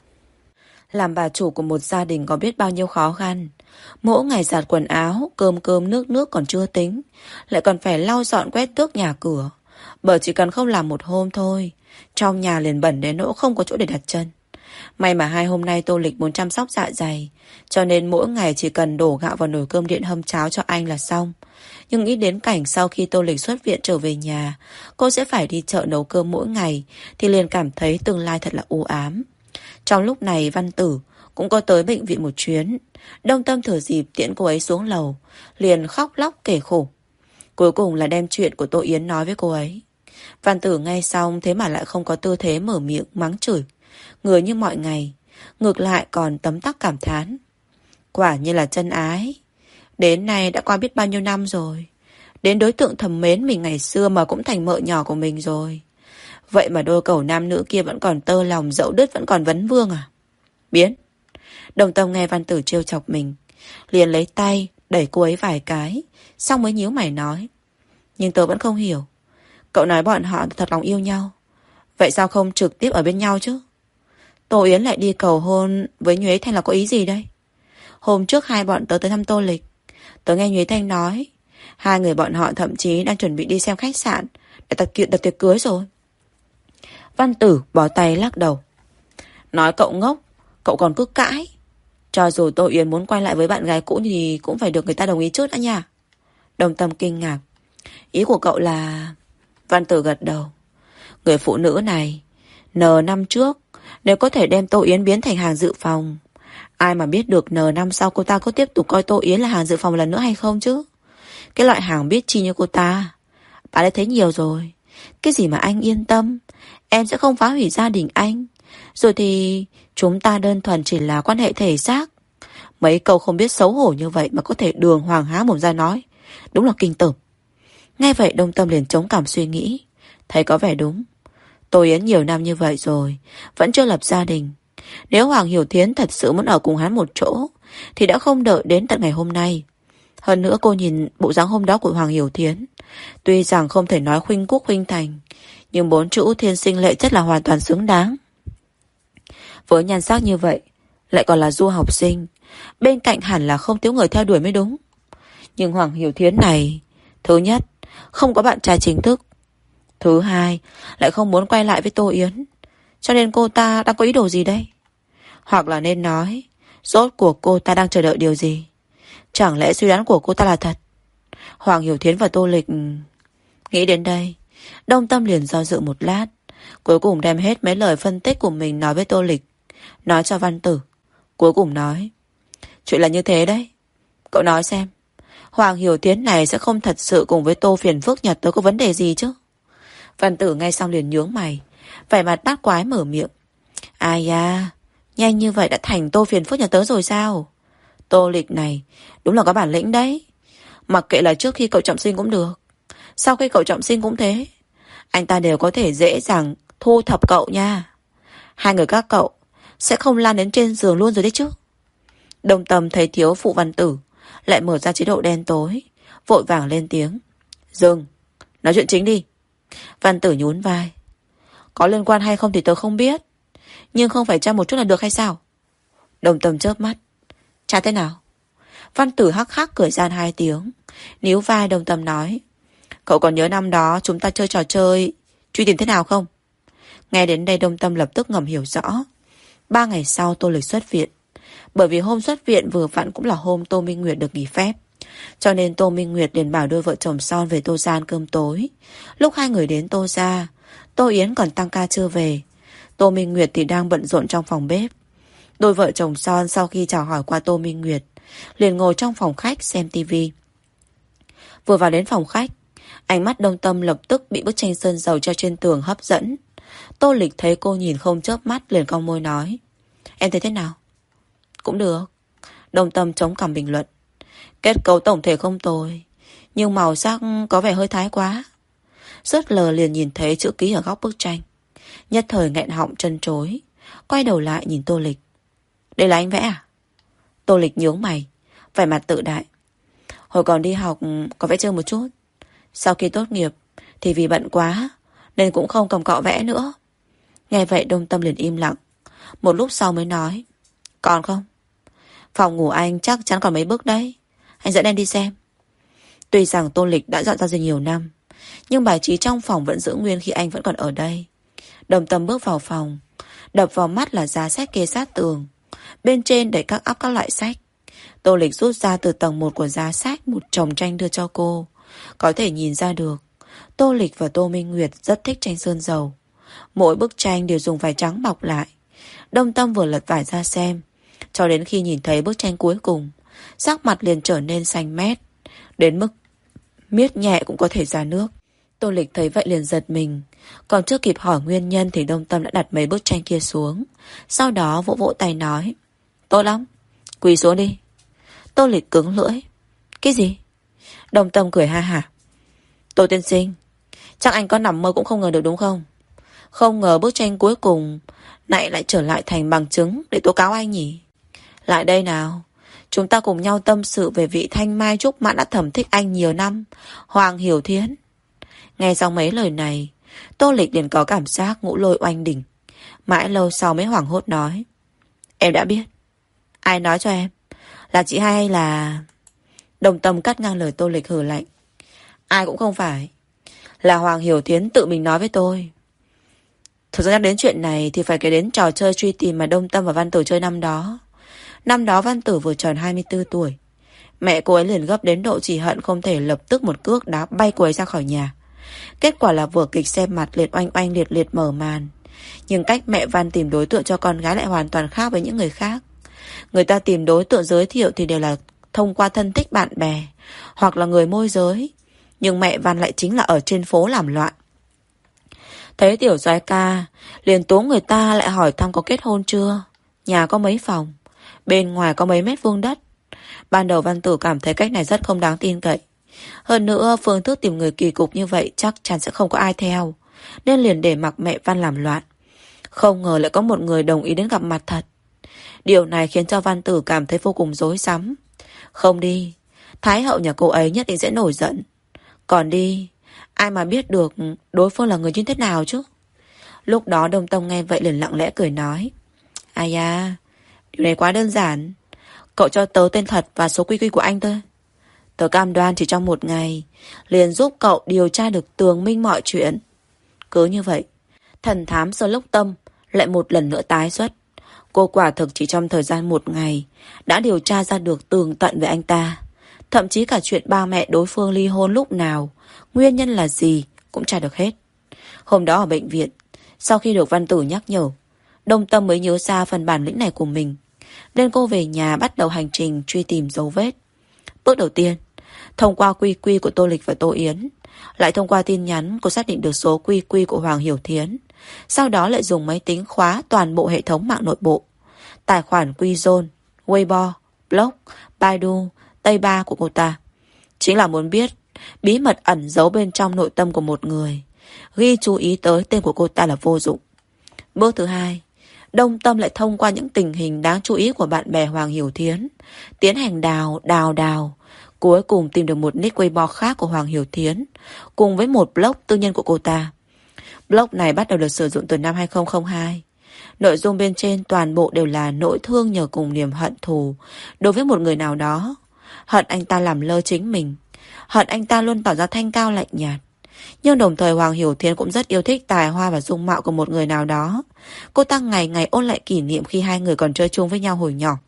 làm bà chủ của một gia đình có biết bao nhiêu khó khăn. Mỗi ngày giặt quần áo, cơm cơm nước nước còn chưa tính, lại còn phải lau dọn quét tước nhà cửa. Bởi chỉ cần không làm một hôm thôi, trong nhà liền bẩn đến nỗi không có chỗ để đặt chân. May mà hai hôm nay Tô Lịch muốn chăm sóc dạ dày, cho nên mỗi ngày chỉ cần đổ gạo vào nồi cơm điện hâm cháo cho anh là xong. Nhưng nghĩ đến cảnh sau khi Tô Lịch xuất viện trở về nhà, cô sẽ phải đi chợ nấu cơm mỗi ngày, thì liền cảm thấy tương lai thật là u ám. Trong lúc này Văn Tử cũng có tới bệnh viện một chuyến. Đông Tâm thừa dịp tiễn cô ấy xuống lầu, liền khóc lóc kể khổ. Cuối cùng là đem chuyện của Tô Yến nói với cô ấy. Văn Tử nghe xong thế mà lại không có tư thế mở miệng mắng chửi, người như mọi ngày, ngược lại còn tấm tắc cảm thán. Quả như là chân ái. Đến nay đã qua biết bao nhiêu năm rồi, đến đối tượng thầm mến mình ngày xưa mà cũng thành mợ nhỏ của mình rồi. Vậy mà đôi cẩu nam nữ kia vẫn còn tơ lòng, dẫu đứt vẫn còn vấn vương à? Biến. Đồng Tâm nghe Văn Tử trêu chọc mình, liền lấy tay đẩy cô ấy vài cái, xong mới nhíu mày nói. Nhưng tớ vẫn không hiểu, cậu nói bọn họ thật lòng yêu nhau, vậy sao không trực tiếp ở bên nhau chứ? Tô Yến lại đi cầu hôn với Nhuế Thanh là có ý gì đây? Hôm trước hai bọn tớ tới thăm Tô Lịch, tớ nghe Nhuế Thanh nói hai người bọn họ thậm chí đang chuẩn bị đi xem khách sạn để đặt kiện đặt tiệc cưới rồi. Văn Tử bỏ tay lắc đầu. Nói cậu ngốc, cậu còn cứ cãi. Cho dù Tô Yến muốn quay lại với bạn gái cũ thì cũng phải được người ta đồng ý trước đã nha. Đồng Tâm kinh ngạc. Ý của cậu là... Văn Tử gật đầu. Người phụ nữ này, N năm trước, nếu có thể đem Tô Yến biến thành hàng dự phòng, ai mà biết được N năm sau cô ta có tiếp tục coi Tô Yến là hàng dự phòng lần nữa hay không chứ? Cái loại hàng biết chi như cô ta, bà đã thấy nhiều rồi. Cái gì mà anh yên tâm, em sẽ không phá hủy gia đình anh. Rồi thì chúng ta đơn thuần chỉ là quan hệ thể xác. Mấy câu không biết xấu hổ như vậy mà có thể đường hoàng há mồm ra nói, đúng là kinh tởm. Nghe vậy Đông Tâm liền chống cảm suy nghĩ, thấy có vẻ đúng. Tô Yến nhiều năm như vậy rồi, vẫn chưa lập gia đình. Nếu Hoàng Hiểu Thiến thật sự muốn ở cùng hắn một chỗ, thì đã không đợi đến tận ngày hôm nay. Hơn nữa cô nhìn bộ dáng hôm đó của Hoàng Hiểu Thiến, tuy rằng không thể nói khuynh quốc khuynh thành, nhưng bốn chữ thiên sinh lệ chất là hoàn toàn xứng đáng. Với nhan sắc như vậy, lại còn là du học sinh, bên cạnh hẳn là không thiếu người theo đuổi mới đúng. Nhưng Hoàng Hiểu Thiến này, thứ nhất, không có bạn trai chính thức. Thứ hai, lại không muốn quay lại với Tô Yến. Cho nên cô ta đang có ý đồ gì đây? Hoặc là nên nói, rốt cuộc cô ta đang chờ đợi điều gì? Chẳng lẽ suy đoán của cô ta là thật? Hoàng Hiểu Thiến và Tô Lịch... Nghĩ đến đây, Đông Tâm liền do dự một lát, cuối cùng đem hết mấy lời phân tích của mình nói với Tô Lịch, nói cho Văn Tử. Cuối cùng nói, chuyện là như thế đấy. Cậu nói xem, Hoàng Hiểu Thiến này sẽ không thật sự cùng với Tô phiền phức Nhật tới có vấn đề gì chứ? Văn Tử nghe xong liền nhướng mày, vẻ mặt bát quái mở miệng. Ai da, nhanh như vậy đã thành Tô phiền phức Nhật tớ rồi sao? Tô Lịch này đúng là có bản lĩnh đấy. Mặc kệ là trước khi cậu trọng sinh cũng được, sau khi cậu trọng sinh cũng thế, anh ta đều có thể dễ dàng thu thập cậu nha. Hai người các cậu sẽ không lan đến trên giường luôn rồi đấy chứ. Đồng Tâm thấy thiếu phụ Văn Tử, lại mở ra chế độ đen tối, vội vàng lên tiếng. Dừng, nói chuyện chính đi. Văn Tử nhún vai. Có liên quan hay không thì tớ không biết, nhưng không phải tra một chút là được hay sao? Đồng Tâm chớp mắt. Tra thế nào? Văn Tử hắc hắc cười gian hai tiếng, níu vai Đồng Tâm nói. Cậu còn nhớ năm đó chúng ta chơi trò chơi truy tìm thế nào không? Nghe đến đây Đồng Tâm lập tức ngầm hiểu rõ. Ba ngày sau Tô Lịch xuất viện. Bởi vì hôm xuất viện vừa vặn cũng là hôm Tô Minh Nguyệt được nghỉ phép, cho nên Tô Minh Nguyệt liền bảo đôi vợ chồng son về Tô gia ăn cơm tối. Lúc hai người đến Tô gia, Tô Yến còn tăng ca chưa về, Tô Minh Nguyệt thì đang bận rộn trong phòng bếp. Đôi vợ chồng son sau khi chào hỏi qua Tô Minh Nguyệt, liền ngồi trong phòng khách xem tivi. Vừa vào đến phòng khách, ánh mắt Đông Tâm lập tức bị bức tranh sơn dầu treo trên tường hấp dẫn. Tô Lịch thấy cô nhìn không chớp mắt liền cong môi nói. Em thấy thế nào? Cũng được. Đông Tâm chống cằm bình luận. Kết cấu tổng thể không tồi, nhưng màu sắc có vẻ hơi thái quá. Rớt lờ liền nhìn thấy chữ ký ở góc bức tranh, nhất thời nghẹn họng chân chối, quay đầu lại nhìn Tô Lịch. Đây là anh vẽ à? Tô Lịch nhướng mày, vẻ mặt tự đại. Hồi còn đi học có vẽ chơi một chút, Sau khi tốt nghiệp thì vì bận quá nên cũng không cầm cọ vẽ nữa. Nghe vậy Đông Tâm liền im lặng. Một lúc sau mới nói, còn không? Phòng ngủ anh chắc chắn còn mấy bước đấy, anh dẫn em đi xem. Tuy rằng Tô Lịch đã dọn ra rồi nhiều năm, nhưng bài trí trong phòng vẫn giữ nguyên khi anh vẫn còn ở đây. Đồng Tâm bước vào phòng. Đập vào mắt là giá sách kê sát tường. Bên trên đầy các ắp các loại sách. Tô Lịch rút ra từ tầng một của giá sách một chồng tranh đưa cho cô. Có thể nhìn ra được Tô Lịch và Tô Minh Nguyệt rất thích tranh sơn dầu. Mỗi bức tranh đều dùng vải trắng bọc lại. Đông Tâm vừa lật vải ra xem, cho đến khi nhìn thấy bức tranh cuối cùng, sắc mặt liền trở nên xanh mét, đến mức miết nhẹ cũng có thể ra nước. Tô Lịch thấy vậy liền giật mình. Còn chưa kịp hỏi nguyên nhân thì Đông Tâm đã đặt mấy bức tranh kia xuống. Sau đó vỗ vỗ tay nói, tốt lắm, quỳ xuống đi. Tô Lịch cứng lưỡi. Cái gì? Đông Tâm cười ha hả. Tô tiên sinh, chắc anh có nằm mơ cũng không ngờ được đúng không? Không ngờ bức tranh cuối cùng lại lại trở lại thành bằng chứng để tố cáo anh nhỉ? Lại đây nào, chúng ta cùng nhau tâm sự về vị thanh mai trúc mã đã thầm thích anh nhiều năm, Hoàng Hiểu Thiến. Nghe xong mấy lời này, Tô Lịch liền có cảm giác ngũ lôi oanh đỉnh. Mãi lâu sau mới hoảng hốt nói, em đã biết. Ai nói cho em? Là chị hai hay là... Đồng Tâm cắt ngang lời Tô Lịch hừ lạnh. Ai cũng không phải. Là Hoàng Hiểu Thiến tự mình nói với tôi. Thực ra nhắc đến chuyện này thì phải kể đến trò chơi truy tìm mà Đông Tâm và Văn Tử chơi năm đó. Năm đó Văn Tử vừa tròn hai mươi tư tuổi. Mẹ cô ấy liền gấp đến độ chỉ hận không thể lập tức một cước đá bay cô ấy ra khỏi nhà. Kết quả là vở kịch xem mặt liệt oanh oanh liệt liệt mở màn. Nhưng cách mẹ Văn tìm đối tượng cho con gái lại hoàn toàn khác với những người khác. Người ta tìm đối tượng giới thiệu thì đều là thông qua thân thích bạn bè hoặc là người môi giới. Nhưng mẹ Văn lại chính là ở trên phố làm loạn. Thấy tiểu soái ca liền tố người ta lại hỏi thăm có kết hôn chưa, nhà có mấy phòng, bên ngoài có mấy mét vuông đất. Ban đầu Văn Tử cảm thấy cách này rất không đáng tin cậy. Hơn nữa phương thức tìm người kỳ cục như vậy chắc chắn sẽ không có ai theo, nên liền để mặc mẹ Văn làm loạn. Không ngờ lại có một người đồng ý đến gặp mặt thật. Điều này khiến cho Văn Tử cảm thấy vô cùng rối rắm. Không đi, Thái hậu nhà cô ấy nhất định sẽ nổi giận. Còn đi, ai mà biết được đối phương là người như thế nào chứ. Lúc đó Đông Tâm nghe vậy liền lặng lẽ cười nói, ai da, điều này quá đơn giản. Cậu cho tớ tên thật và số quy quy của anh thôi. Tớ cam đoan chỉ trong một ngày liền giúp cậu điều tra được tường minh mọi chuyện. Cứ như vậy, thần thám Sherlock Tâm lại một lần nữa tái xuất. Cô quả thực chỉ trong thời gian một ngày đã điều tra ra được tường tận về anh ta. Thậm chí cả chuyện ba mẹ đối phương ly hôn lúc nào, nguyên nhân là gì cũng tra được hết. Hôm đó ở bệnh viện, sau khi được Văn Tử nhắc nhở, Đông Tâm mới nhớ ra phần bản lĩnh này của mình. Nên cô về nhà bắt đầu hành trình truy tìm dấu vết. Bước đầu tiên, thông qua quy quy của Tô Lịch và Tô Yến, lại thông qua tin nhắn cô xác định được số quy quy của Hoàng Hiểu Thiến. Sau đó lại dùng máy tính khóa toàn bộ hệ thống mạng nội bộ. Tài khoản Qzone, Weibo, Blog, Baidu, Tây Ba của cô ta. Chính là muốn biết bí mật ẩn giấu bên trong nội tâm của một người. Ghi chú ý tới tên của cô ta là vô dụng. Bước thứ hai, Đông Tâm lại thông qua những tình hình đáng chú ý của bạn bè Hoàng Hiểu Thiến, tiến hành đào, đào, đào. Cuối cùng tìm được một nick Weibo khác của Hoàng Hiểu Thiến, cùng với một blog tư nhân của cô ta. Blog này bắt đầu được sử dụng từ năm hai không không hai. Nội dung bên trên toàn bộ đều là nỗi thương nhờ cùng niềm hận thù đối với một người nào đó. Hận anh ta làm lơ chính mình, hận anh ta luôn tỏ ra thanh cao lạnh nhạt. Nhưng đồng thời Hoàng Hiểu Thiến cũng rất yêu thích tài hoa và dung mạo của một người nào đó. Cô ta ngày ngày ôn lại kỷ niệm khi hai người còn chơi chung với nhau hồi nhỏ.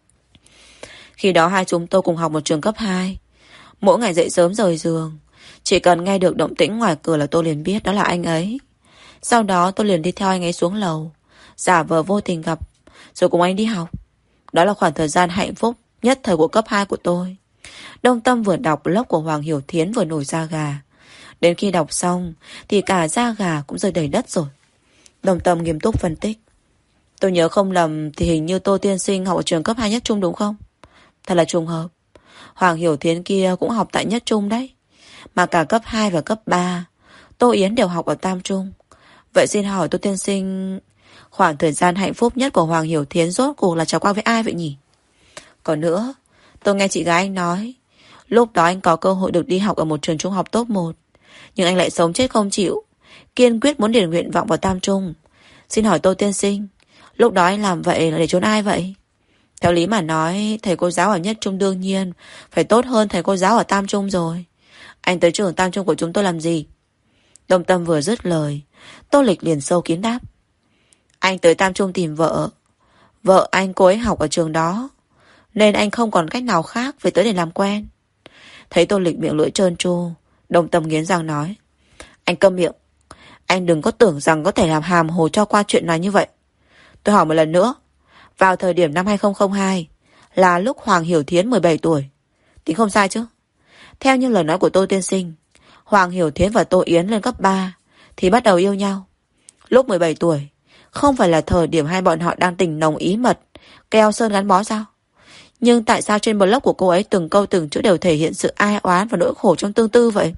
Khi đó hai chúng tôi cùng học một trường cấp hai. Mỗi ngày dậy sớm rời giường, chỉ cần nghe được động tĩnh ngoài cửa là tôi liền biết đó là anh ấy. Sau đó tôi liền đi theo anh ấy xuống lầu, giả vờ vô tình gặp, rồi cùng anh đi học. Đó là khoảng thời gian hạnh phúc nhất thời của cấp hai của tôi. Đông Tâm vừa đọc blog của Hoàng Hiểu Thiến vừa nổi da gà. Đến khi đọc xong thì cả da gà cũng rơi đầy đất rồi. Đông Tâm nghiêm túc phân tích. Tôi nhớ không lầm thì hình như Tô tiên sinh học ở trường cấp hai Nhất Trung đúng không? Thật là trùng hợp. Hoàng Hiểu Thiến kia cũng học tại Nhất Trung đấy. Mà cả cấp hai và cấp ba Tô Yến đều học ở Tam Trung. Vậy xin hỏi Tô tiên sinh, khoảng thời gian hạnh phúc nhất của Hoàng Hiểu Thiến rốt cuộc là trải qua với ai vậy nhỉ? Còn nữa, tôi nghe chị gái anh nói lúc đó anh có cơ hội được đi học ở một trường trung học top một. Nhưng anh lại sống chết không chịu, kiên quyết muốn điền nguyện vọng vào Tam Trung. Xin hỏi Tô tiên sinh, lúc đó anh làm vậy là để trốn ai vậy? Theo lý mà nói, thầy cô giáo ở Nhất Trung đương nhiên phải tốt hơn thầy cô giáo ở Tam Trung rồi. Anh tới trường Tam Trung của chúng tôi làm gì? Đông Tâm vừa dứt lời, Tô Lịch liền sâu kín đáp. Anh tới Tam Trung tìm vợ. Vợ anh cô ấy học ở trường đó, nên anh không còn cách nào khác phải tới để làm quen. Thấy Tô Lịch miệng lưỡi trơn tru, Đông Tâm nghiến răng nói. Anh câm miệng. Anh đừng có tưởng rằng có thể làm hàm hồ cho qua chuyện này như vậy. Tôi hỏi một lần nữa. Vào thời điểm năm hai không không hai là lúc Hoàng Hiểu Thiến mười bảy tuổi. Tính không sai chứ? Theo như lời nói của Tô tiên sinh, Hoàng Hiểu Thiến và Tô Yến lên cấp ba thì bắt đầu yêu nhau. Lúc mười bảy tuổi không phải là thời điểm hai bọn họ đang tình nồng ý mật, keo sơn gắn bó sao? Nhưng tại sao trên blog của cô ấy từng câu từng chữ đều thể hiện sự ai oán và nỗi khổ trong tương tư vậy?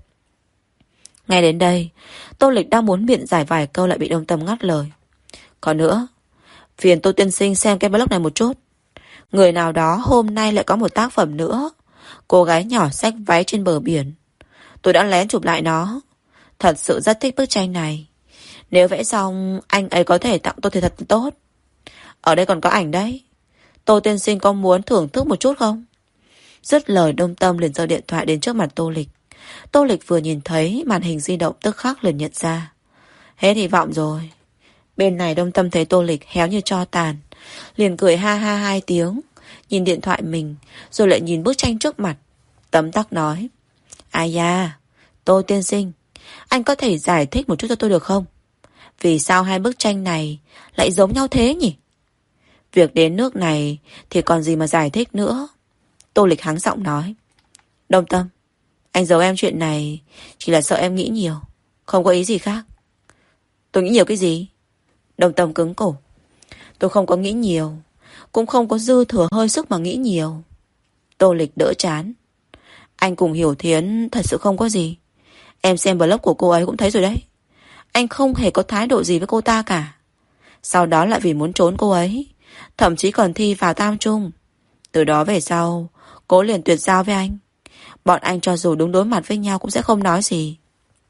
Nghe đến đây, Tô Lịch đang muốn biện giải vài câu lại bị Đông Tâm ngắt lời. Còn nữa, phiền Tô tiên sinh xem cái blog này một chút. Người nào đó hôm nay lại có một tác phẩm nữa. Cô gái nhỏ xách váy trên bờ biển. Tôi đã lén chụp lại nó. Thật sự rất thích bức tranh này. Nếu vẽ xong, anh ấy có thể tặng tôi thì thật tốt. Ở đây còn có ảnh đấy. Tô tiên sinh có muốn thưởng thức một chút không? Dứt lời, Đông Tâm liền giơ điện thoại đến trước mặt Tô Lịch. Tô Lịch vừa nhìn thấy màn hình di động tức khắc liền nhận ra. Hết hy vọng rồi. Bên này Đông Tâm thấy Tô Lịch héo như tro tàn, liền cười ha ha hai tiếng, nhìn điện thoại mình, rồi lại nhìn bức tranh trước mặt. Tấm tắc nói. Ai da, Tô tiên sinh, anh có thể giải thích một chút cho tôi được không? Vì sao hai bức tranh này lại giống nhau thế nhỉ? Việc đến nước này thì còn gì mà giải thích nữa. Tô Lịch hắng giọng nói. Đông Tâm, anh giấu em chuyện này chỉ là sợ em nghĩ nhiều, không có ý gì khác. Tôi nghĩ nhiều cái gì? Đông Tâm cứng cổ. Tôi không có nghĩ nhiều, cũng không có dư thừa hơi sức mà nghĩ nhiều. Tô Lịch đỡ chán. Anh cùng Hiểu Thiến thật sự không có gì. Em xem blog của cô ấy cũng thấy rồi đấy. Anh không hề có thái độ gì với cô ta cả. Sau đó lại vì muốn trốn cô ấy, thậm chí còn thi vào Tam Trung. Từ đó về sau, cô liền tuyệt giao với anh. Bọn anh cho dù đúng đối mặt với nhau cũng sẽ không nói gì.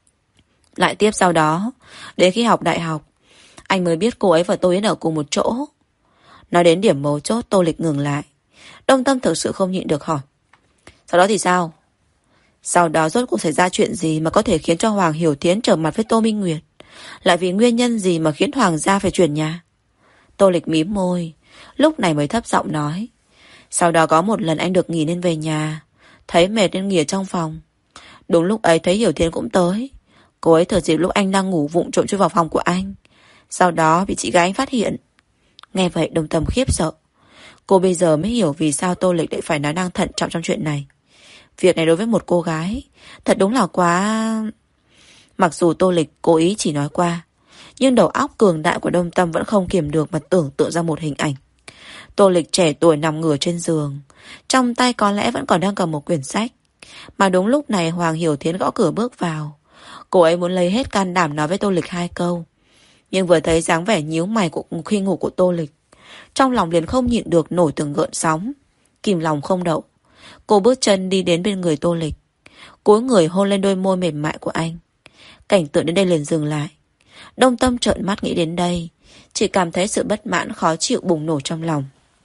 Lại tiếp sau đó, đến khi học đại học, anh mới biết cô ấy và Tô Yến ở cùng một chỗ. Nói đến điểm mấu chốt, Tô Lịch ngừng lại. Đông Tâm thực sự không nhịn được hỏi. Sau đó thì sao? Sau đó rốt cuộc xảy ra chuyện gì mà có thể khiến cho Hoàng Hiểu Thiến trở mặt với Tô Minh Nguyệt? Lại vì nguyên nhân gì mà khiến Hoàng gia phải chuyển nhà? Tô Lịch mím môi, lúc này mới thấp giọng nói. Sau đó có một lần anh được nghỉ nên về nhà, thấy mệt nên nghỉ ở trong phòng. Đúng lúc ấy thấy Hiểu Thiến cũng tới. Cô ấy thừa dịp lúc anh đang ngủ vụng trộm chui vào phòng của anh. Sau đó bị chị gái anh phát hiện. Nghe vậy Đông Tâm khiếp sợ. Cô bây giờ mới hiểu vì sao Tô Lịch lại phải nói năng thận trọng trong chuyện này. Việc này đối với một cô gái thật đúng là quá... Mặc dù Tô Lịch cố ý chỉ nói qua, nhưng đầu óc cường đại của Đông Tâm vẫn không kiềm được mà tưởng tượng ra một hình ảnh. Tô Lịch trẻ tuổi nằm ngửa trên giường, trong tay có lẽ vẫn còn đang cầm một quyển sách. Mà đúng lúc này Hoàng Hiểu Thiến gõ cửa bước vào. Cô ấy muốn lấy hết can đảm nói với Tô Lịch hai câu, nhưng vừa thấy dáng vẻ nhíu mày của khi ngủ của Tô Lịch, trong lòng liền không nhịn được nổi từng gợn sóng. Kìm lòng không đậu, cô bước chân đi đến bên người Tô Lịch, cúi người hôn lên đôi môi mềm mại của anh. Cảnh tượng đến đây liền dừng lại. Đông Tâm trợn mắt nghĩ đến đây, chỉ cảm thấy sự bất mãn khó chịu bùng nổ trong lòng.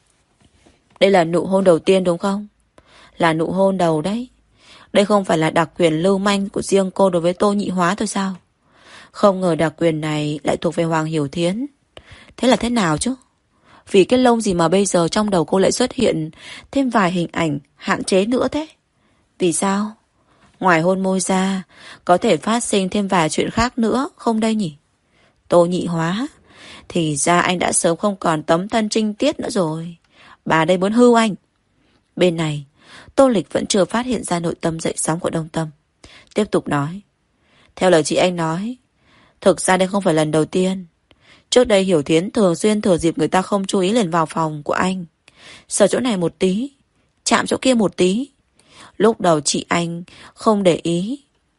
Đây là nụ hôn đầu tiên đúng không? Là nụ hôn đầu đấy. Đây không phải là đặc quyền lưu manh của riêng cô đối với Tô Nhị Hóa thôi sao? Không ngờ đặc quyền này lại thuộc về Hoàng Hiểu Thiến. Thế là thế nào chứ? Vì cái lông gì mà bây giờ trong đầu cô lại xuất hiện thêm vài hình ảnh hạn chế nữa thế? Vì sao? Ngoài hôn môi ra, có thể phát sinh thêm vài chuyện khác nữa không đây nhỉ? Tô Nhị Hóa, thì ra anh đã sớm không còn tấm thân trinh tiết nữa rồi. Bà đây muốn hưu anh. Bên này, Tô Lịch vẫn chưa phát hiện ra nội tâm dậy sóng của Đông Tâm. Tiếp tục nói. Theo lời chị anh nói, thực ra đây không phải lần đầu tiên. Trước đây Hiểu Thiến thường xuyên thừa dịp người ta không chú ý liền vào phòng của anh, sờ chỗ này một tí, chạm chỗ kia một tí. Lúc đầu chị anh không để ý.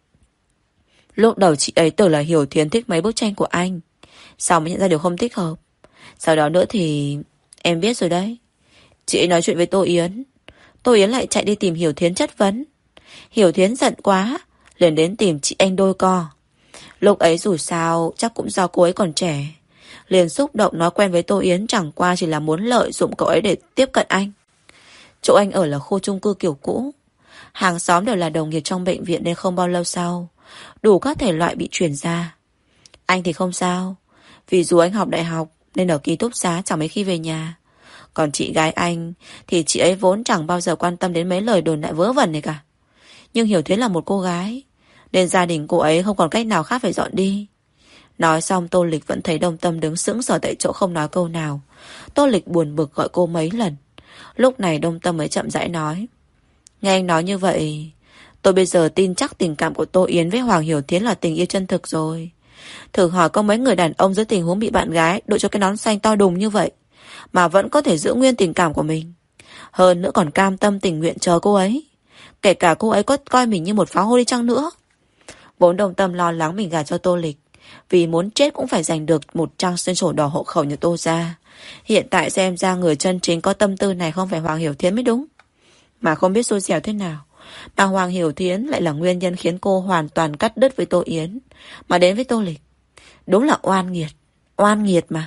Lúc đầu chị ấy tưởng là Hiểu Thiến thích mấy bức tranh của anh, sau mới nhận ra điều không thích hợp. Sau đó nữa thì em biết rồi đấy. Chị ấy nói chuyện với Tô Yến, Tô Yến lại chạy đi tìm Hiểu Thiến chất vấn. Hiểu Thiến giận quá, liền đến tìm chị anh đôi co. Lúc ấy dù sao chắc cũng do cô ấy còn trẻ, liền xúc động nói quen với Tô Yến chẳng qua chỉ là muốn lợi dụng cậu ấy để tiếp cận anh. Chỗ anh ở là khu chung cư kiểu cũ, hàng xóm đều là đồng nghiệp trong bệnh viện nên không bao lâu sau đủ các thể loại bị chuyển ra. Anh thì không sao, vì dù anh học đại học nên ở ký túc xá chẳng mấy khi về nhà. Còn chị gái anh thì chị ấy vốn chẳng bao giờ quan tâm đến mấy lời đồn đại vớ vẩn này cả. Nhưng Hiểu Thiến là một cô gái, nên gia đình cô ấy không còn cách nào khác phải dọn đi. Nói xong Tô Lịch vẫn thấy Đông Tâm đứng sững sờ tại chỗ không nói câu nào. Tô Lịch buồn bực gọi cô mấy lần. Lúc này Đông Tâm mới chậm rãi nói: Nghe anh nói như vậy, tôi bây giờ tin chắc tình cảm của Tô Yến với Hoàng Hiểu Thiến là tình yêu chân thực rồi. Thử hỏi có mấy người đàn ông dưới tình huống bị bạn gái đội cho cái nón xanh to đùng như vậy mà vẫn có thể giữ nguyên tình cảm của mình. Hơn nữa còn cam tâm tình nguyện chờ cô ấy, kể cả cô ấy có coi mình như một pháo hôi đi chăng nữa. Vốn Đông Tâm lo lắng mình gả cho Tô Lịch, vì muốn chết cũng phải giành được một trang trên sổ đỏ hộ khẩu như Tô gia. Hiện tại xem ra người chân chính có tâm tư này không phải Hoàng Hiểu Thiến mới đúng. Mà không biết xui xẻo thế nào, mà Hoàng Hiểu Thiến lại là nguyên nhân khiến cô hoàn toàn cắt đứt với Tô Yến, mà đến với Tô Lịch. Đúng là oan nghiệt, oan nghiệt mà.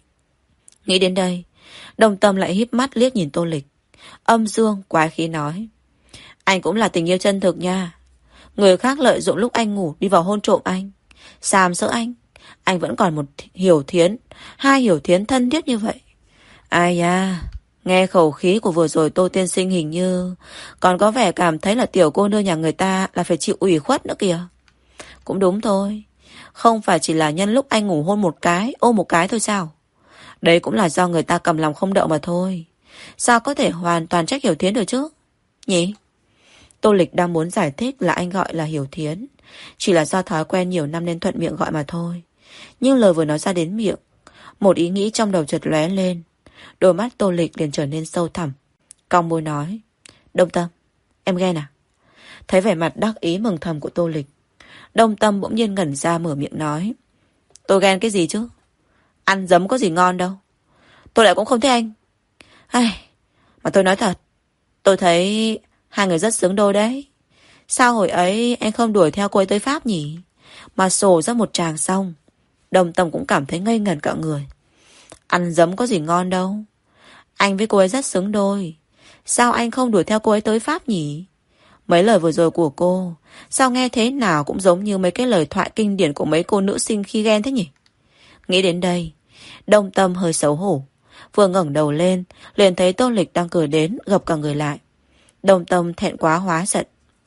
Nghĩ đến đây, Đông Tâm lại híp mắt liếc nhìn Tô Lịch, âm dương quái khí nói: Anh cũng là tình yêu chân thực nha. Người khác lợi dụng lúc anh ngủ đi vào hôn trộm anh, sàm sỡ anh, anh vẫn còn một Hiểu Thiến, hai Hiểu Thiến thân thiết như vậy. Ai da, nghe khẩu khí của vừa rồi Tô tiên sinh hình như còn có vẻ cảm thấy là tiểu cô nương nhà người ta là phải chịu ủy khuất nữa kìa. Cũng đúng thôi, không phải chỉ là nhân lúc anh ngủ hôn một cái, ôm một cái thôi sao? Đấy cũng là do người ta cầm lòng không đậu mà thôi. Sao có thể hoàn toàn trách Hiểu Thiến được chứ? Nhỉ? Tô Lịch đang muốn giải thích là anh gọi là Hiểu Thiến, chỉ là do thói quen nhiều năm nên thuận miệng gọi mà thôi. Nhưng lời vừa nói ra đến miệng, một ý nghĩ trong đầu chợt lóe lên. Đôi mắt Tô Lịch liền trở nên sâu thẳm, cong môi nói: Đông Tâm, em ghen à? Thấy vẻ mặt đắc ý mừng thầm của Tô Lịch, Đông Tâm bỗng nhiên ngẩn ra mở miệng nói: Tôi ghen cái gì chứ? Ăn giấm có gì ngon đâu. Tôi lại cũng không thích anh. Ai, mà tôi nói thật, tôi thấy hai người rất xứng đôi đấy. Sao hồi ấy anh không đuổi theo cô ấy tới Pháp nhỉ, mà sổ ra một tràng xong. Đông Tâm cũng cảm thấy ngây ngẩn cả người. Ăn giấm có gì ngon đâu. Anh với cô ấy rất xứng đôi. Sao anh không đuổi theo cô ấy tới Pháp nhỉ? Mấy lời vừa rồi của cô, sao nghe thế nào cũng giống như mấy cái lời thoại kinh điển của mấy cô nữ sinh khi ghen thế nhỉ? Nghĩ đến đây, Đông Tâm hơi xấu hổ. Vừa ngẩng đầu lên, liền thấy Tô Lịch đang cười đến, gập cả người lại. Đông Tâm thẹn quá hóa giận.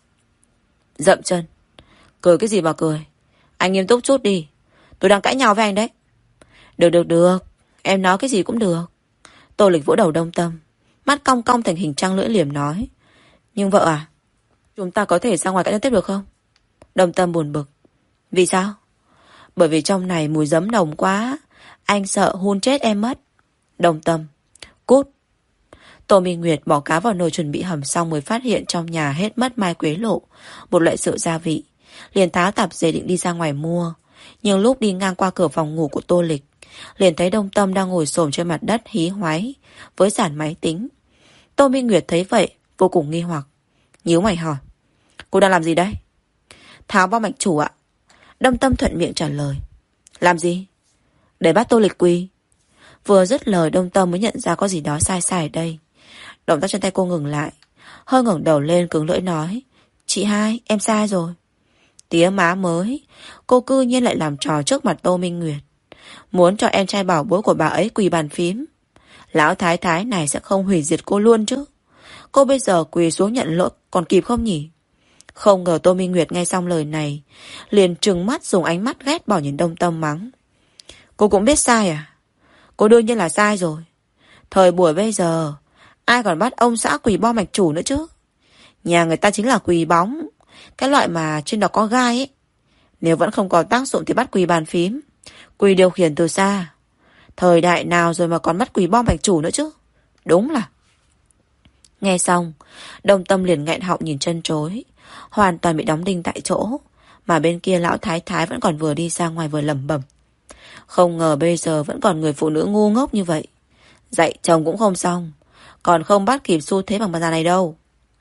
Dậm chân. Cười cái gì mà cười? Anh nghiêm túc chút đi. Tôi đang cãi nhau với anh đấy. Được được được, em nói cái gì cũng được. Tô Lịch vỗ đầu Đông Tâm, mắt cong cong thành hình trăng lưỡi liềm nói: Nhưng vợ à, chúng ta có thể ra ngoài cãi nhau tiếp được không? Đông Tâm buồn bực. Vì sao? Bởi vì trong này mùi giấm nồng quá, anh sợ hun chết em mất. Đông Tâm, cút. Tô Minh Nguyệt bỏ cá vào nồi chuẩn bị hầm xong mới phát hiện trong nhà hết mất mai quế lộ, một loại rượu gia vị. Liền tháo tạp dề định đi ra ngoài mua. Nhưng lúc đi ngang qua cửa phòng ngủ của Tô Lịch, liền thấy Đông Tâm đang ngồi xổm trên mặt đất hí hoáy với dàn máy tính. Tô Minh Nguyệt thấy vậy vô cùng nghi hoặc, nhíu mày hỏi: Cô đang làm gì đấy? Tháo bao mạch chủ ạ. Đông Tâm thuận miệng trả lời. Làm gì? Để bắt Tô Lịch quỳ. Vừa dứt lời Đông Tâm mới nhận ra có gì đó sai sai ở đây. Động tác trên tay cô ngừng lại, hơi ngẩng đầu lên cứng lưỡi nói: Chị hai, em sai rồi. Tía má mới, cô cư nhiên lại làm trò trước mặt Tô Minh Nguyệt, muốn cho em trai bảo bối của bà ấy quỳ bàn phím. Lão thái thái này sẽ không hủy diệt cô luôn chứ? Cô bây giờ quỳ xuống nhận lỗi còn kịp không nhỉ? Không ngờ Tô Minh Nguyệt nghe xong lời này, liền trừng mắt dùng ánh mắt ghét bỏ nhìn Đông Tâm mắng: Cô cũng biết sai à? Cô đương nhiên là sai rồi. Thời buổi bây giờ, ai còn bắt ông xã quỳ bo mạch chủ nữa chứ? Nhà người ta chính là quỳ bóng, cái loại mà trên đó có gai ấy. Nếu vẫn không có tác dụng thì bắt quỳ bàn phím, quỳ điều khiển từ xa. Thời đại nào rồi mà còn bắt quỳ bo mạch chủ nữa chứ? Đúng là... Nghe xong, Đông Tâm liền nghẹn họng nhìn chân chối, hoàn toàn bị đóng đinh tại chỗ. Mà bên kia lão thái thái vẫn còn vừa đi ra ngoài vừa lẩm bẩm: Không ngờ bây giờ vẫn còn người phụ nữ ngu ngốc như vậy. Dạy chồng cũng không xong, còn không bắt kịp xu thế bằng bà già này đâu.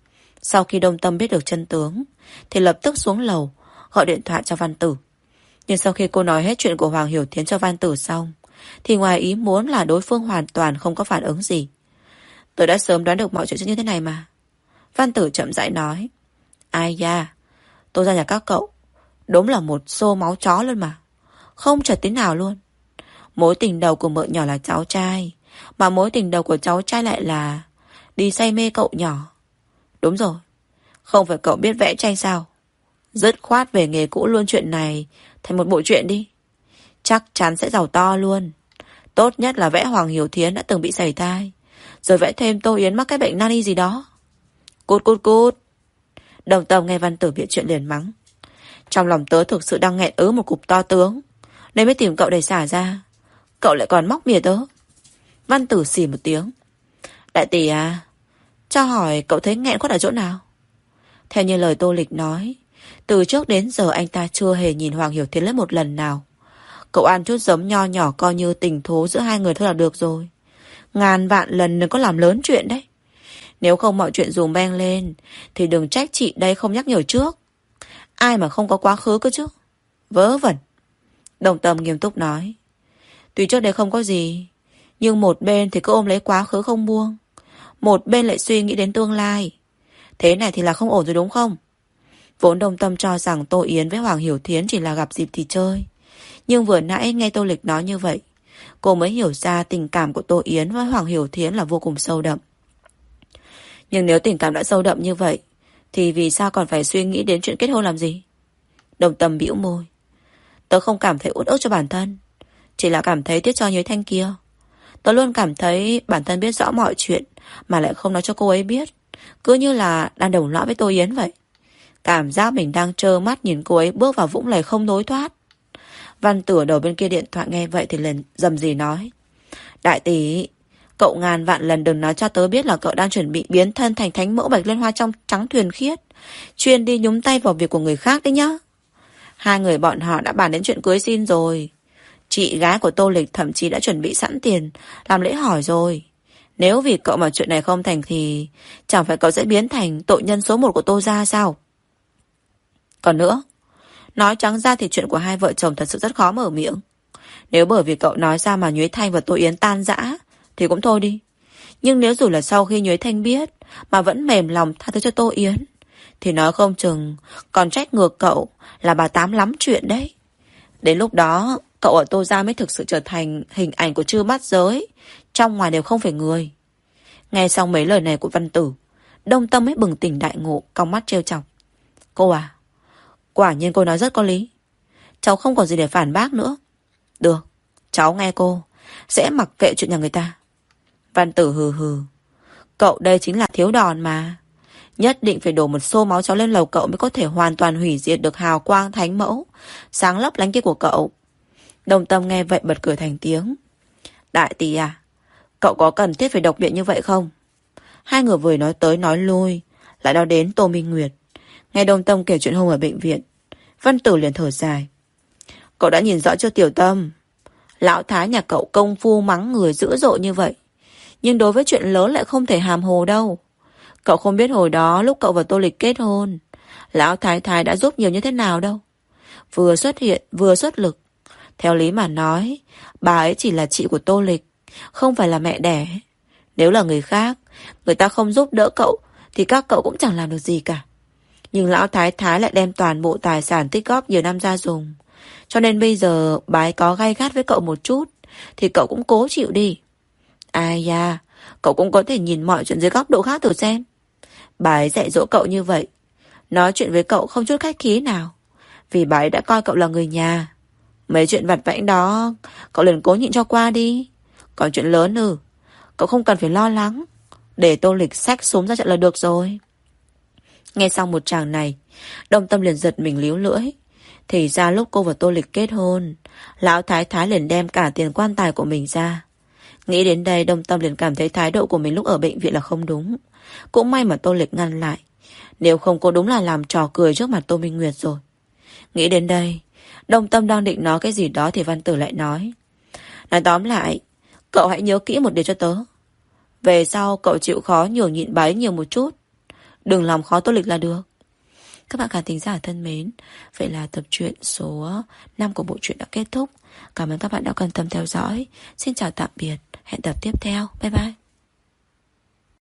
Sau khi Đông Tâm biết được chân tướng thì lập tức xuống lầu gọi điện thoại cho Văn Tử. Nhưng sau khi cô nói hết chuyện của Hoàng Hiểu Thiến cho Văn Tử xong thì ngoài ý muốn là đối phương hoàn toàn không có phản ứng gì. Tôi đã sớm đoán được mọi chuyện như thế này mà. Văn Tử chậm rãi nói. Ai da, tôi ra nhà các cậu đúng là một xô máu chó luôn mà. Không chật tí nào luôn. Mối tình đầu của mợ nhỏ là cháu trai, mà mối tình đầu của cháu trai lại là đi say mê cậu nhỏ. Đúng rồi, không phải cậu biết vẽ tranh sao? Dứt khoát về nghề cũ luôn chuyện này thành một bộ truyện đi. Chắc chắn sẽ giàu to luôn. Tốt nhất là vẽ Hoàng Hiểu Thiến đã từng bị sảy thai, rồi vẽ thêm Tô Yến mắc cái bệnh nani gì đó. Cút cút cút. Đồng Tâm nghe Văn Tử bịa chuyện liền mắng. Trong lòng tớ thực sự đang nghẹn ứ một cục to tướng, nên mới tìm cậu để xả ra. Cậu lại còn móc mỉa tớ. Văn Tử xì một tiếng. Đại tỷ à, cho hỏi cậu thấy nghẹn quất ở chỗ nào? Theo như lời Tô Lịch nói, từ trước đến giờ anh ta chưa hề nhìn Hoàng Hiểu Thiến lấy một lần nào. Cậu ăn chút giấm nho nhỏ coi như tình thố giữa hai người thôi là được rồi. Ngàn vạn lần đừng có làm lớn chuyện đấy. Nếu không mọi chuyện dùm beng lên thì đừng trách chị đây không nhắc nhở trước. Ai mà không có quá khứ cơ chứ. Vớ vẩn. Đồng Tâm nghiêm túc nói. Tuy trước đây không có gì, nhưng một bên thì cứ ôm lấy quá khứ không buông, một bên lại suy nghĩ đến tương lai. Thế này thì là không ổn rồi đúng không? Vốn Đồng Tâm cho rằng Tô Yến với Hoàng Hiểu Thiến chỉ là gặp dịp thì chơi, nhưng vừa nãy nghe Tô Lịch nói như vậy, cô mới hiểu ra tình cảm của Tô Yến với Hoàng Hiểu Thiến là vô cùng sâu đậm. Nhưng nếu tình cảm đã sâu đậm như vậy thì vì sao còn phải suy nghĩ đến chuyện kết hôn làm gì? Đồng Tâm bĩu môi. Tớ không cảm thấy uất ức cho bản thân, chỉ là cảm thấy tiếc cho Nhuế Thanh kia. Tớ luôn cảm thấy bản thân biết rõ mọi chuyện mà lại không nói cho cô ấy biết, cứ như là đang đồng lõa với Tô Yến vậy. Cảm giác mình đang trơ mắt nhìn cô ấy bước vào vũng lầy không lối thoát. Văn Tử ở đầu bên kia điện thoại nghe vậy thì liền dầm gì nói. Đại tỷ, cậu ngàn vạn lần đừng nói cho tớ biết là cậu đang chuẩn bị biến thân thành thánh mẫu Bạch Liên Hoa trong trắng thuyền khiết, chuyên đi nhúng tay vào việc của người khác đấy nhá. Hai người bọn họ đã bàn đến chuyện cưới xin rồi. Chị gái của Tô Lịch thậm chí đã chuẩn bị sẵn tiền làm lễ hỏi rồi. Nếu vì cậu mà chuyện này không thành thì chẳng phải cậu sẽ biến thành tội nhân số một của Tô gia sao? Còn nữa, nói trắng ra thì chuyện của hai vợ chồng thật sự rất khó mở miệng. Nếu bởi vì cậu nói ra mà Nhuế Thanh và Tô Yến tan rã thì cũng thôi đi. Nhưng nếu dù là sau khi Nhuế Thanh biết mà vẫn mềm lòng tha thứ cho Tô Yến thì nói không chừng còn trách ngược cậu là bà Tám lắm chuyện đấy. Đến lúc đó cậu ở Tô gia mới thực sự trở thành hình ảnh của trư bát giới, trong ngoài đều không phải người. Nghe xong mấy lời này của Văn Tử, Đông Tâm mới bừng tỉnh đại ngộ, cong mắt trêu chọc. Cô à, quả nhiên cô nói rất có lý. Cháu không còn gì để phản bác nữa. Được, cháu nghe cô, sẽ mặc kệ chuyện nhà người ta. Văn Tử hừ hừ. Cậu đây chính là thiếu đòn mà. Nhất định phải đổ một xô máu cháu lên lầu cậu mới có thể hoàn toàn hủy diệt được hào quang thánh mẫu sáng lấp lánh kia của cậu. Đồng Tâm nghe vậy bật cười thành tiếng. Đại tỷ à, cậu có cần thiết phải độc biện như vậy không? Hai người vừa nói tới nói lui lại nói đến Tô Minh Nguyệt. Nghe Đồng Tâm kể chuyện hôm ở bệnh viện, Văn Tử liền thở dài. Cậu đã nhìn rõ chưa Tiểu Tâm? Lão thái nhà cậu công phu mắng người dữ dội như vậy, nhưng đối với chuyện lớn lại không thể hàm hồ đâu. Cậu không biết hồi đó lúc cậu và Tô Lịch kết hôn, lão thái thái đã giúp nhiều như thế nào đâu. Vừa xuất hiện vừa xuất lực. Theo lý mà nói, bà ấy chỉ là chị của Tô Lịch, không phải là mẹ đẻ. Nếu là người khác, người ta không giúp đỡ cậu thì các cậu cũng chẳng làm được gì cả. Nhưng lão thái thái lại đem toàn bộ tài sản tích góp nhiều năm ra dùng. Cho nên bây giờ bà ấy có gay gắt với cậu một chút thì cậu cũng cố chịu đi. Ai da, cậu cũng có thể nhìn mọi chuyện dưới góc độ khác thử xem. Bà ấy dạy dỗ cậu như vậy, nói chuyện với cậu không chút khách khí nào, vì bà ấy đã coi cậu là người nhà. Mấy chuyện vặt vãnh đó cậu liền cố nhịn cho qua đi. Còn chuyện lớn ừ, cậu không cần phải lo lắng, để Tô Lịch xách súng ra trận là được rồi. Nghe xong một tràng này, Đồng Tâm liền giật mình líu lưỡi. Thì ra lúc cô và Tô Lịch kết hôn, lão thái thái liền đem cả tiền quan tài của mình ra. Nghĩ đến đây, Đồng Tâm liền cảm thấy thái độ của mình lúc ở bệnh viện là không đúng. Cũng may mà Tô Lịch ngăn lại, nếu không cô đúng là làm trò cười trước mặt Tô Minh Nguyệt rồi. Nghĩ đến đây, Đồng Tâm đang định nói cái gì đó thì Văn Tử lại nói. Nói tóm lại, cậu hãy nhớ kỹ một điều cho tớ. Về sau cậu chịu khó nhường nhịn bà ấy nhiều một chút. Đừng làm khó Tô Lịch là được. Các bạn khán thính giả thân mến, vậy là tập truyện số năm của bộ truyện đã kết thúc. Cảm ơn các bạn đã quan tâm theo dõi. Xin chào tạm biệt, hẹn tập tiếp theo. Bye bye.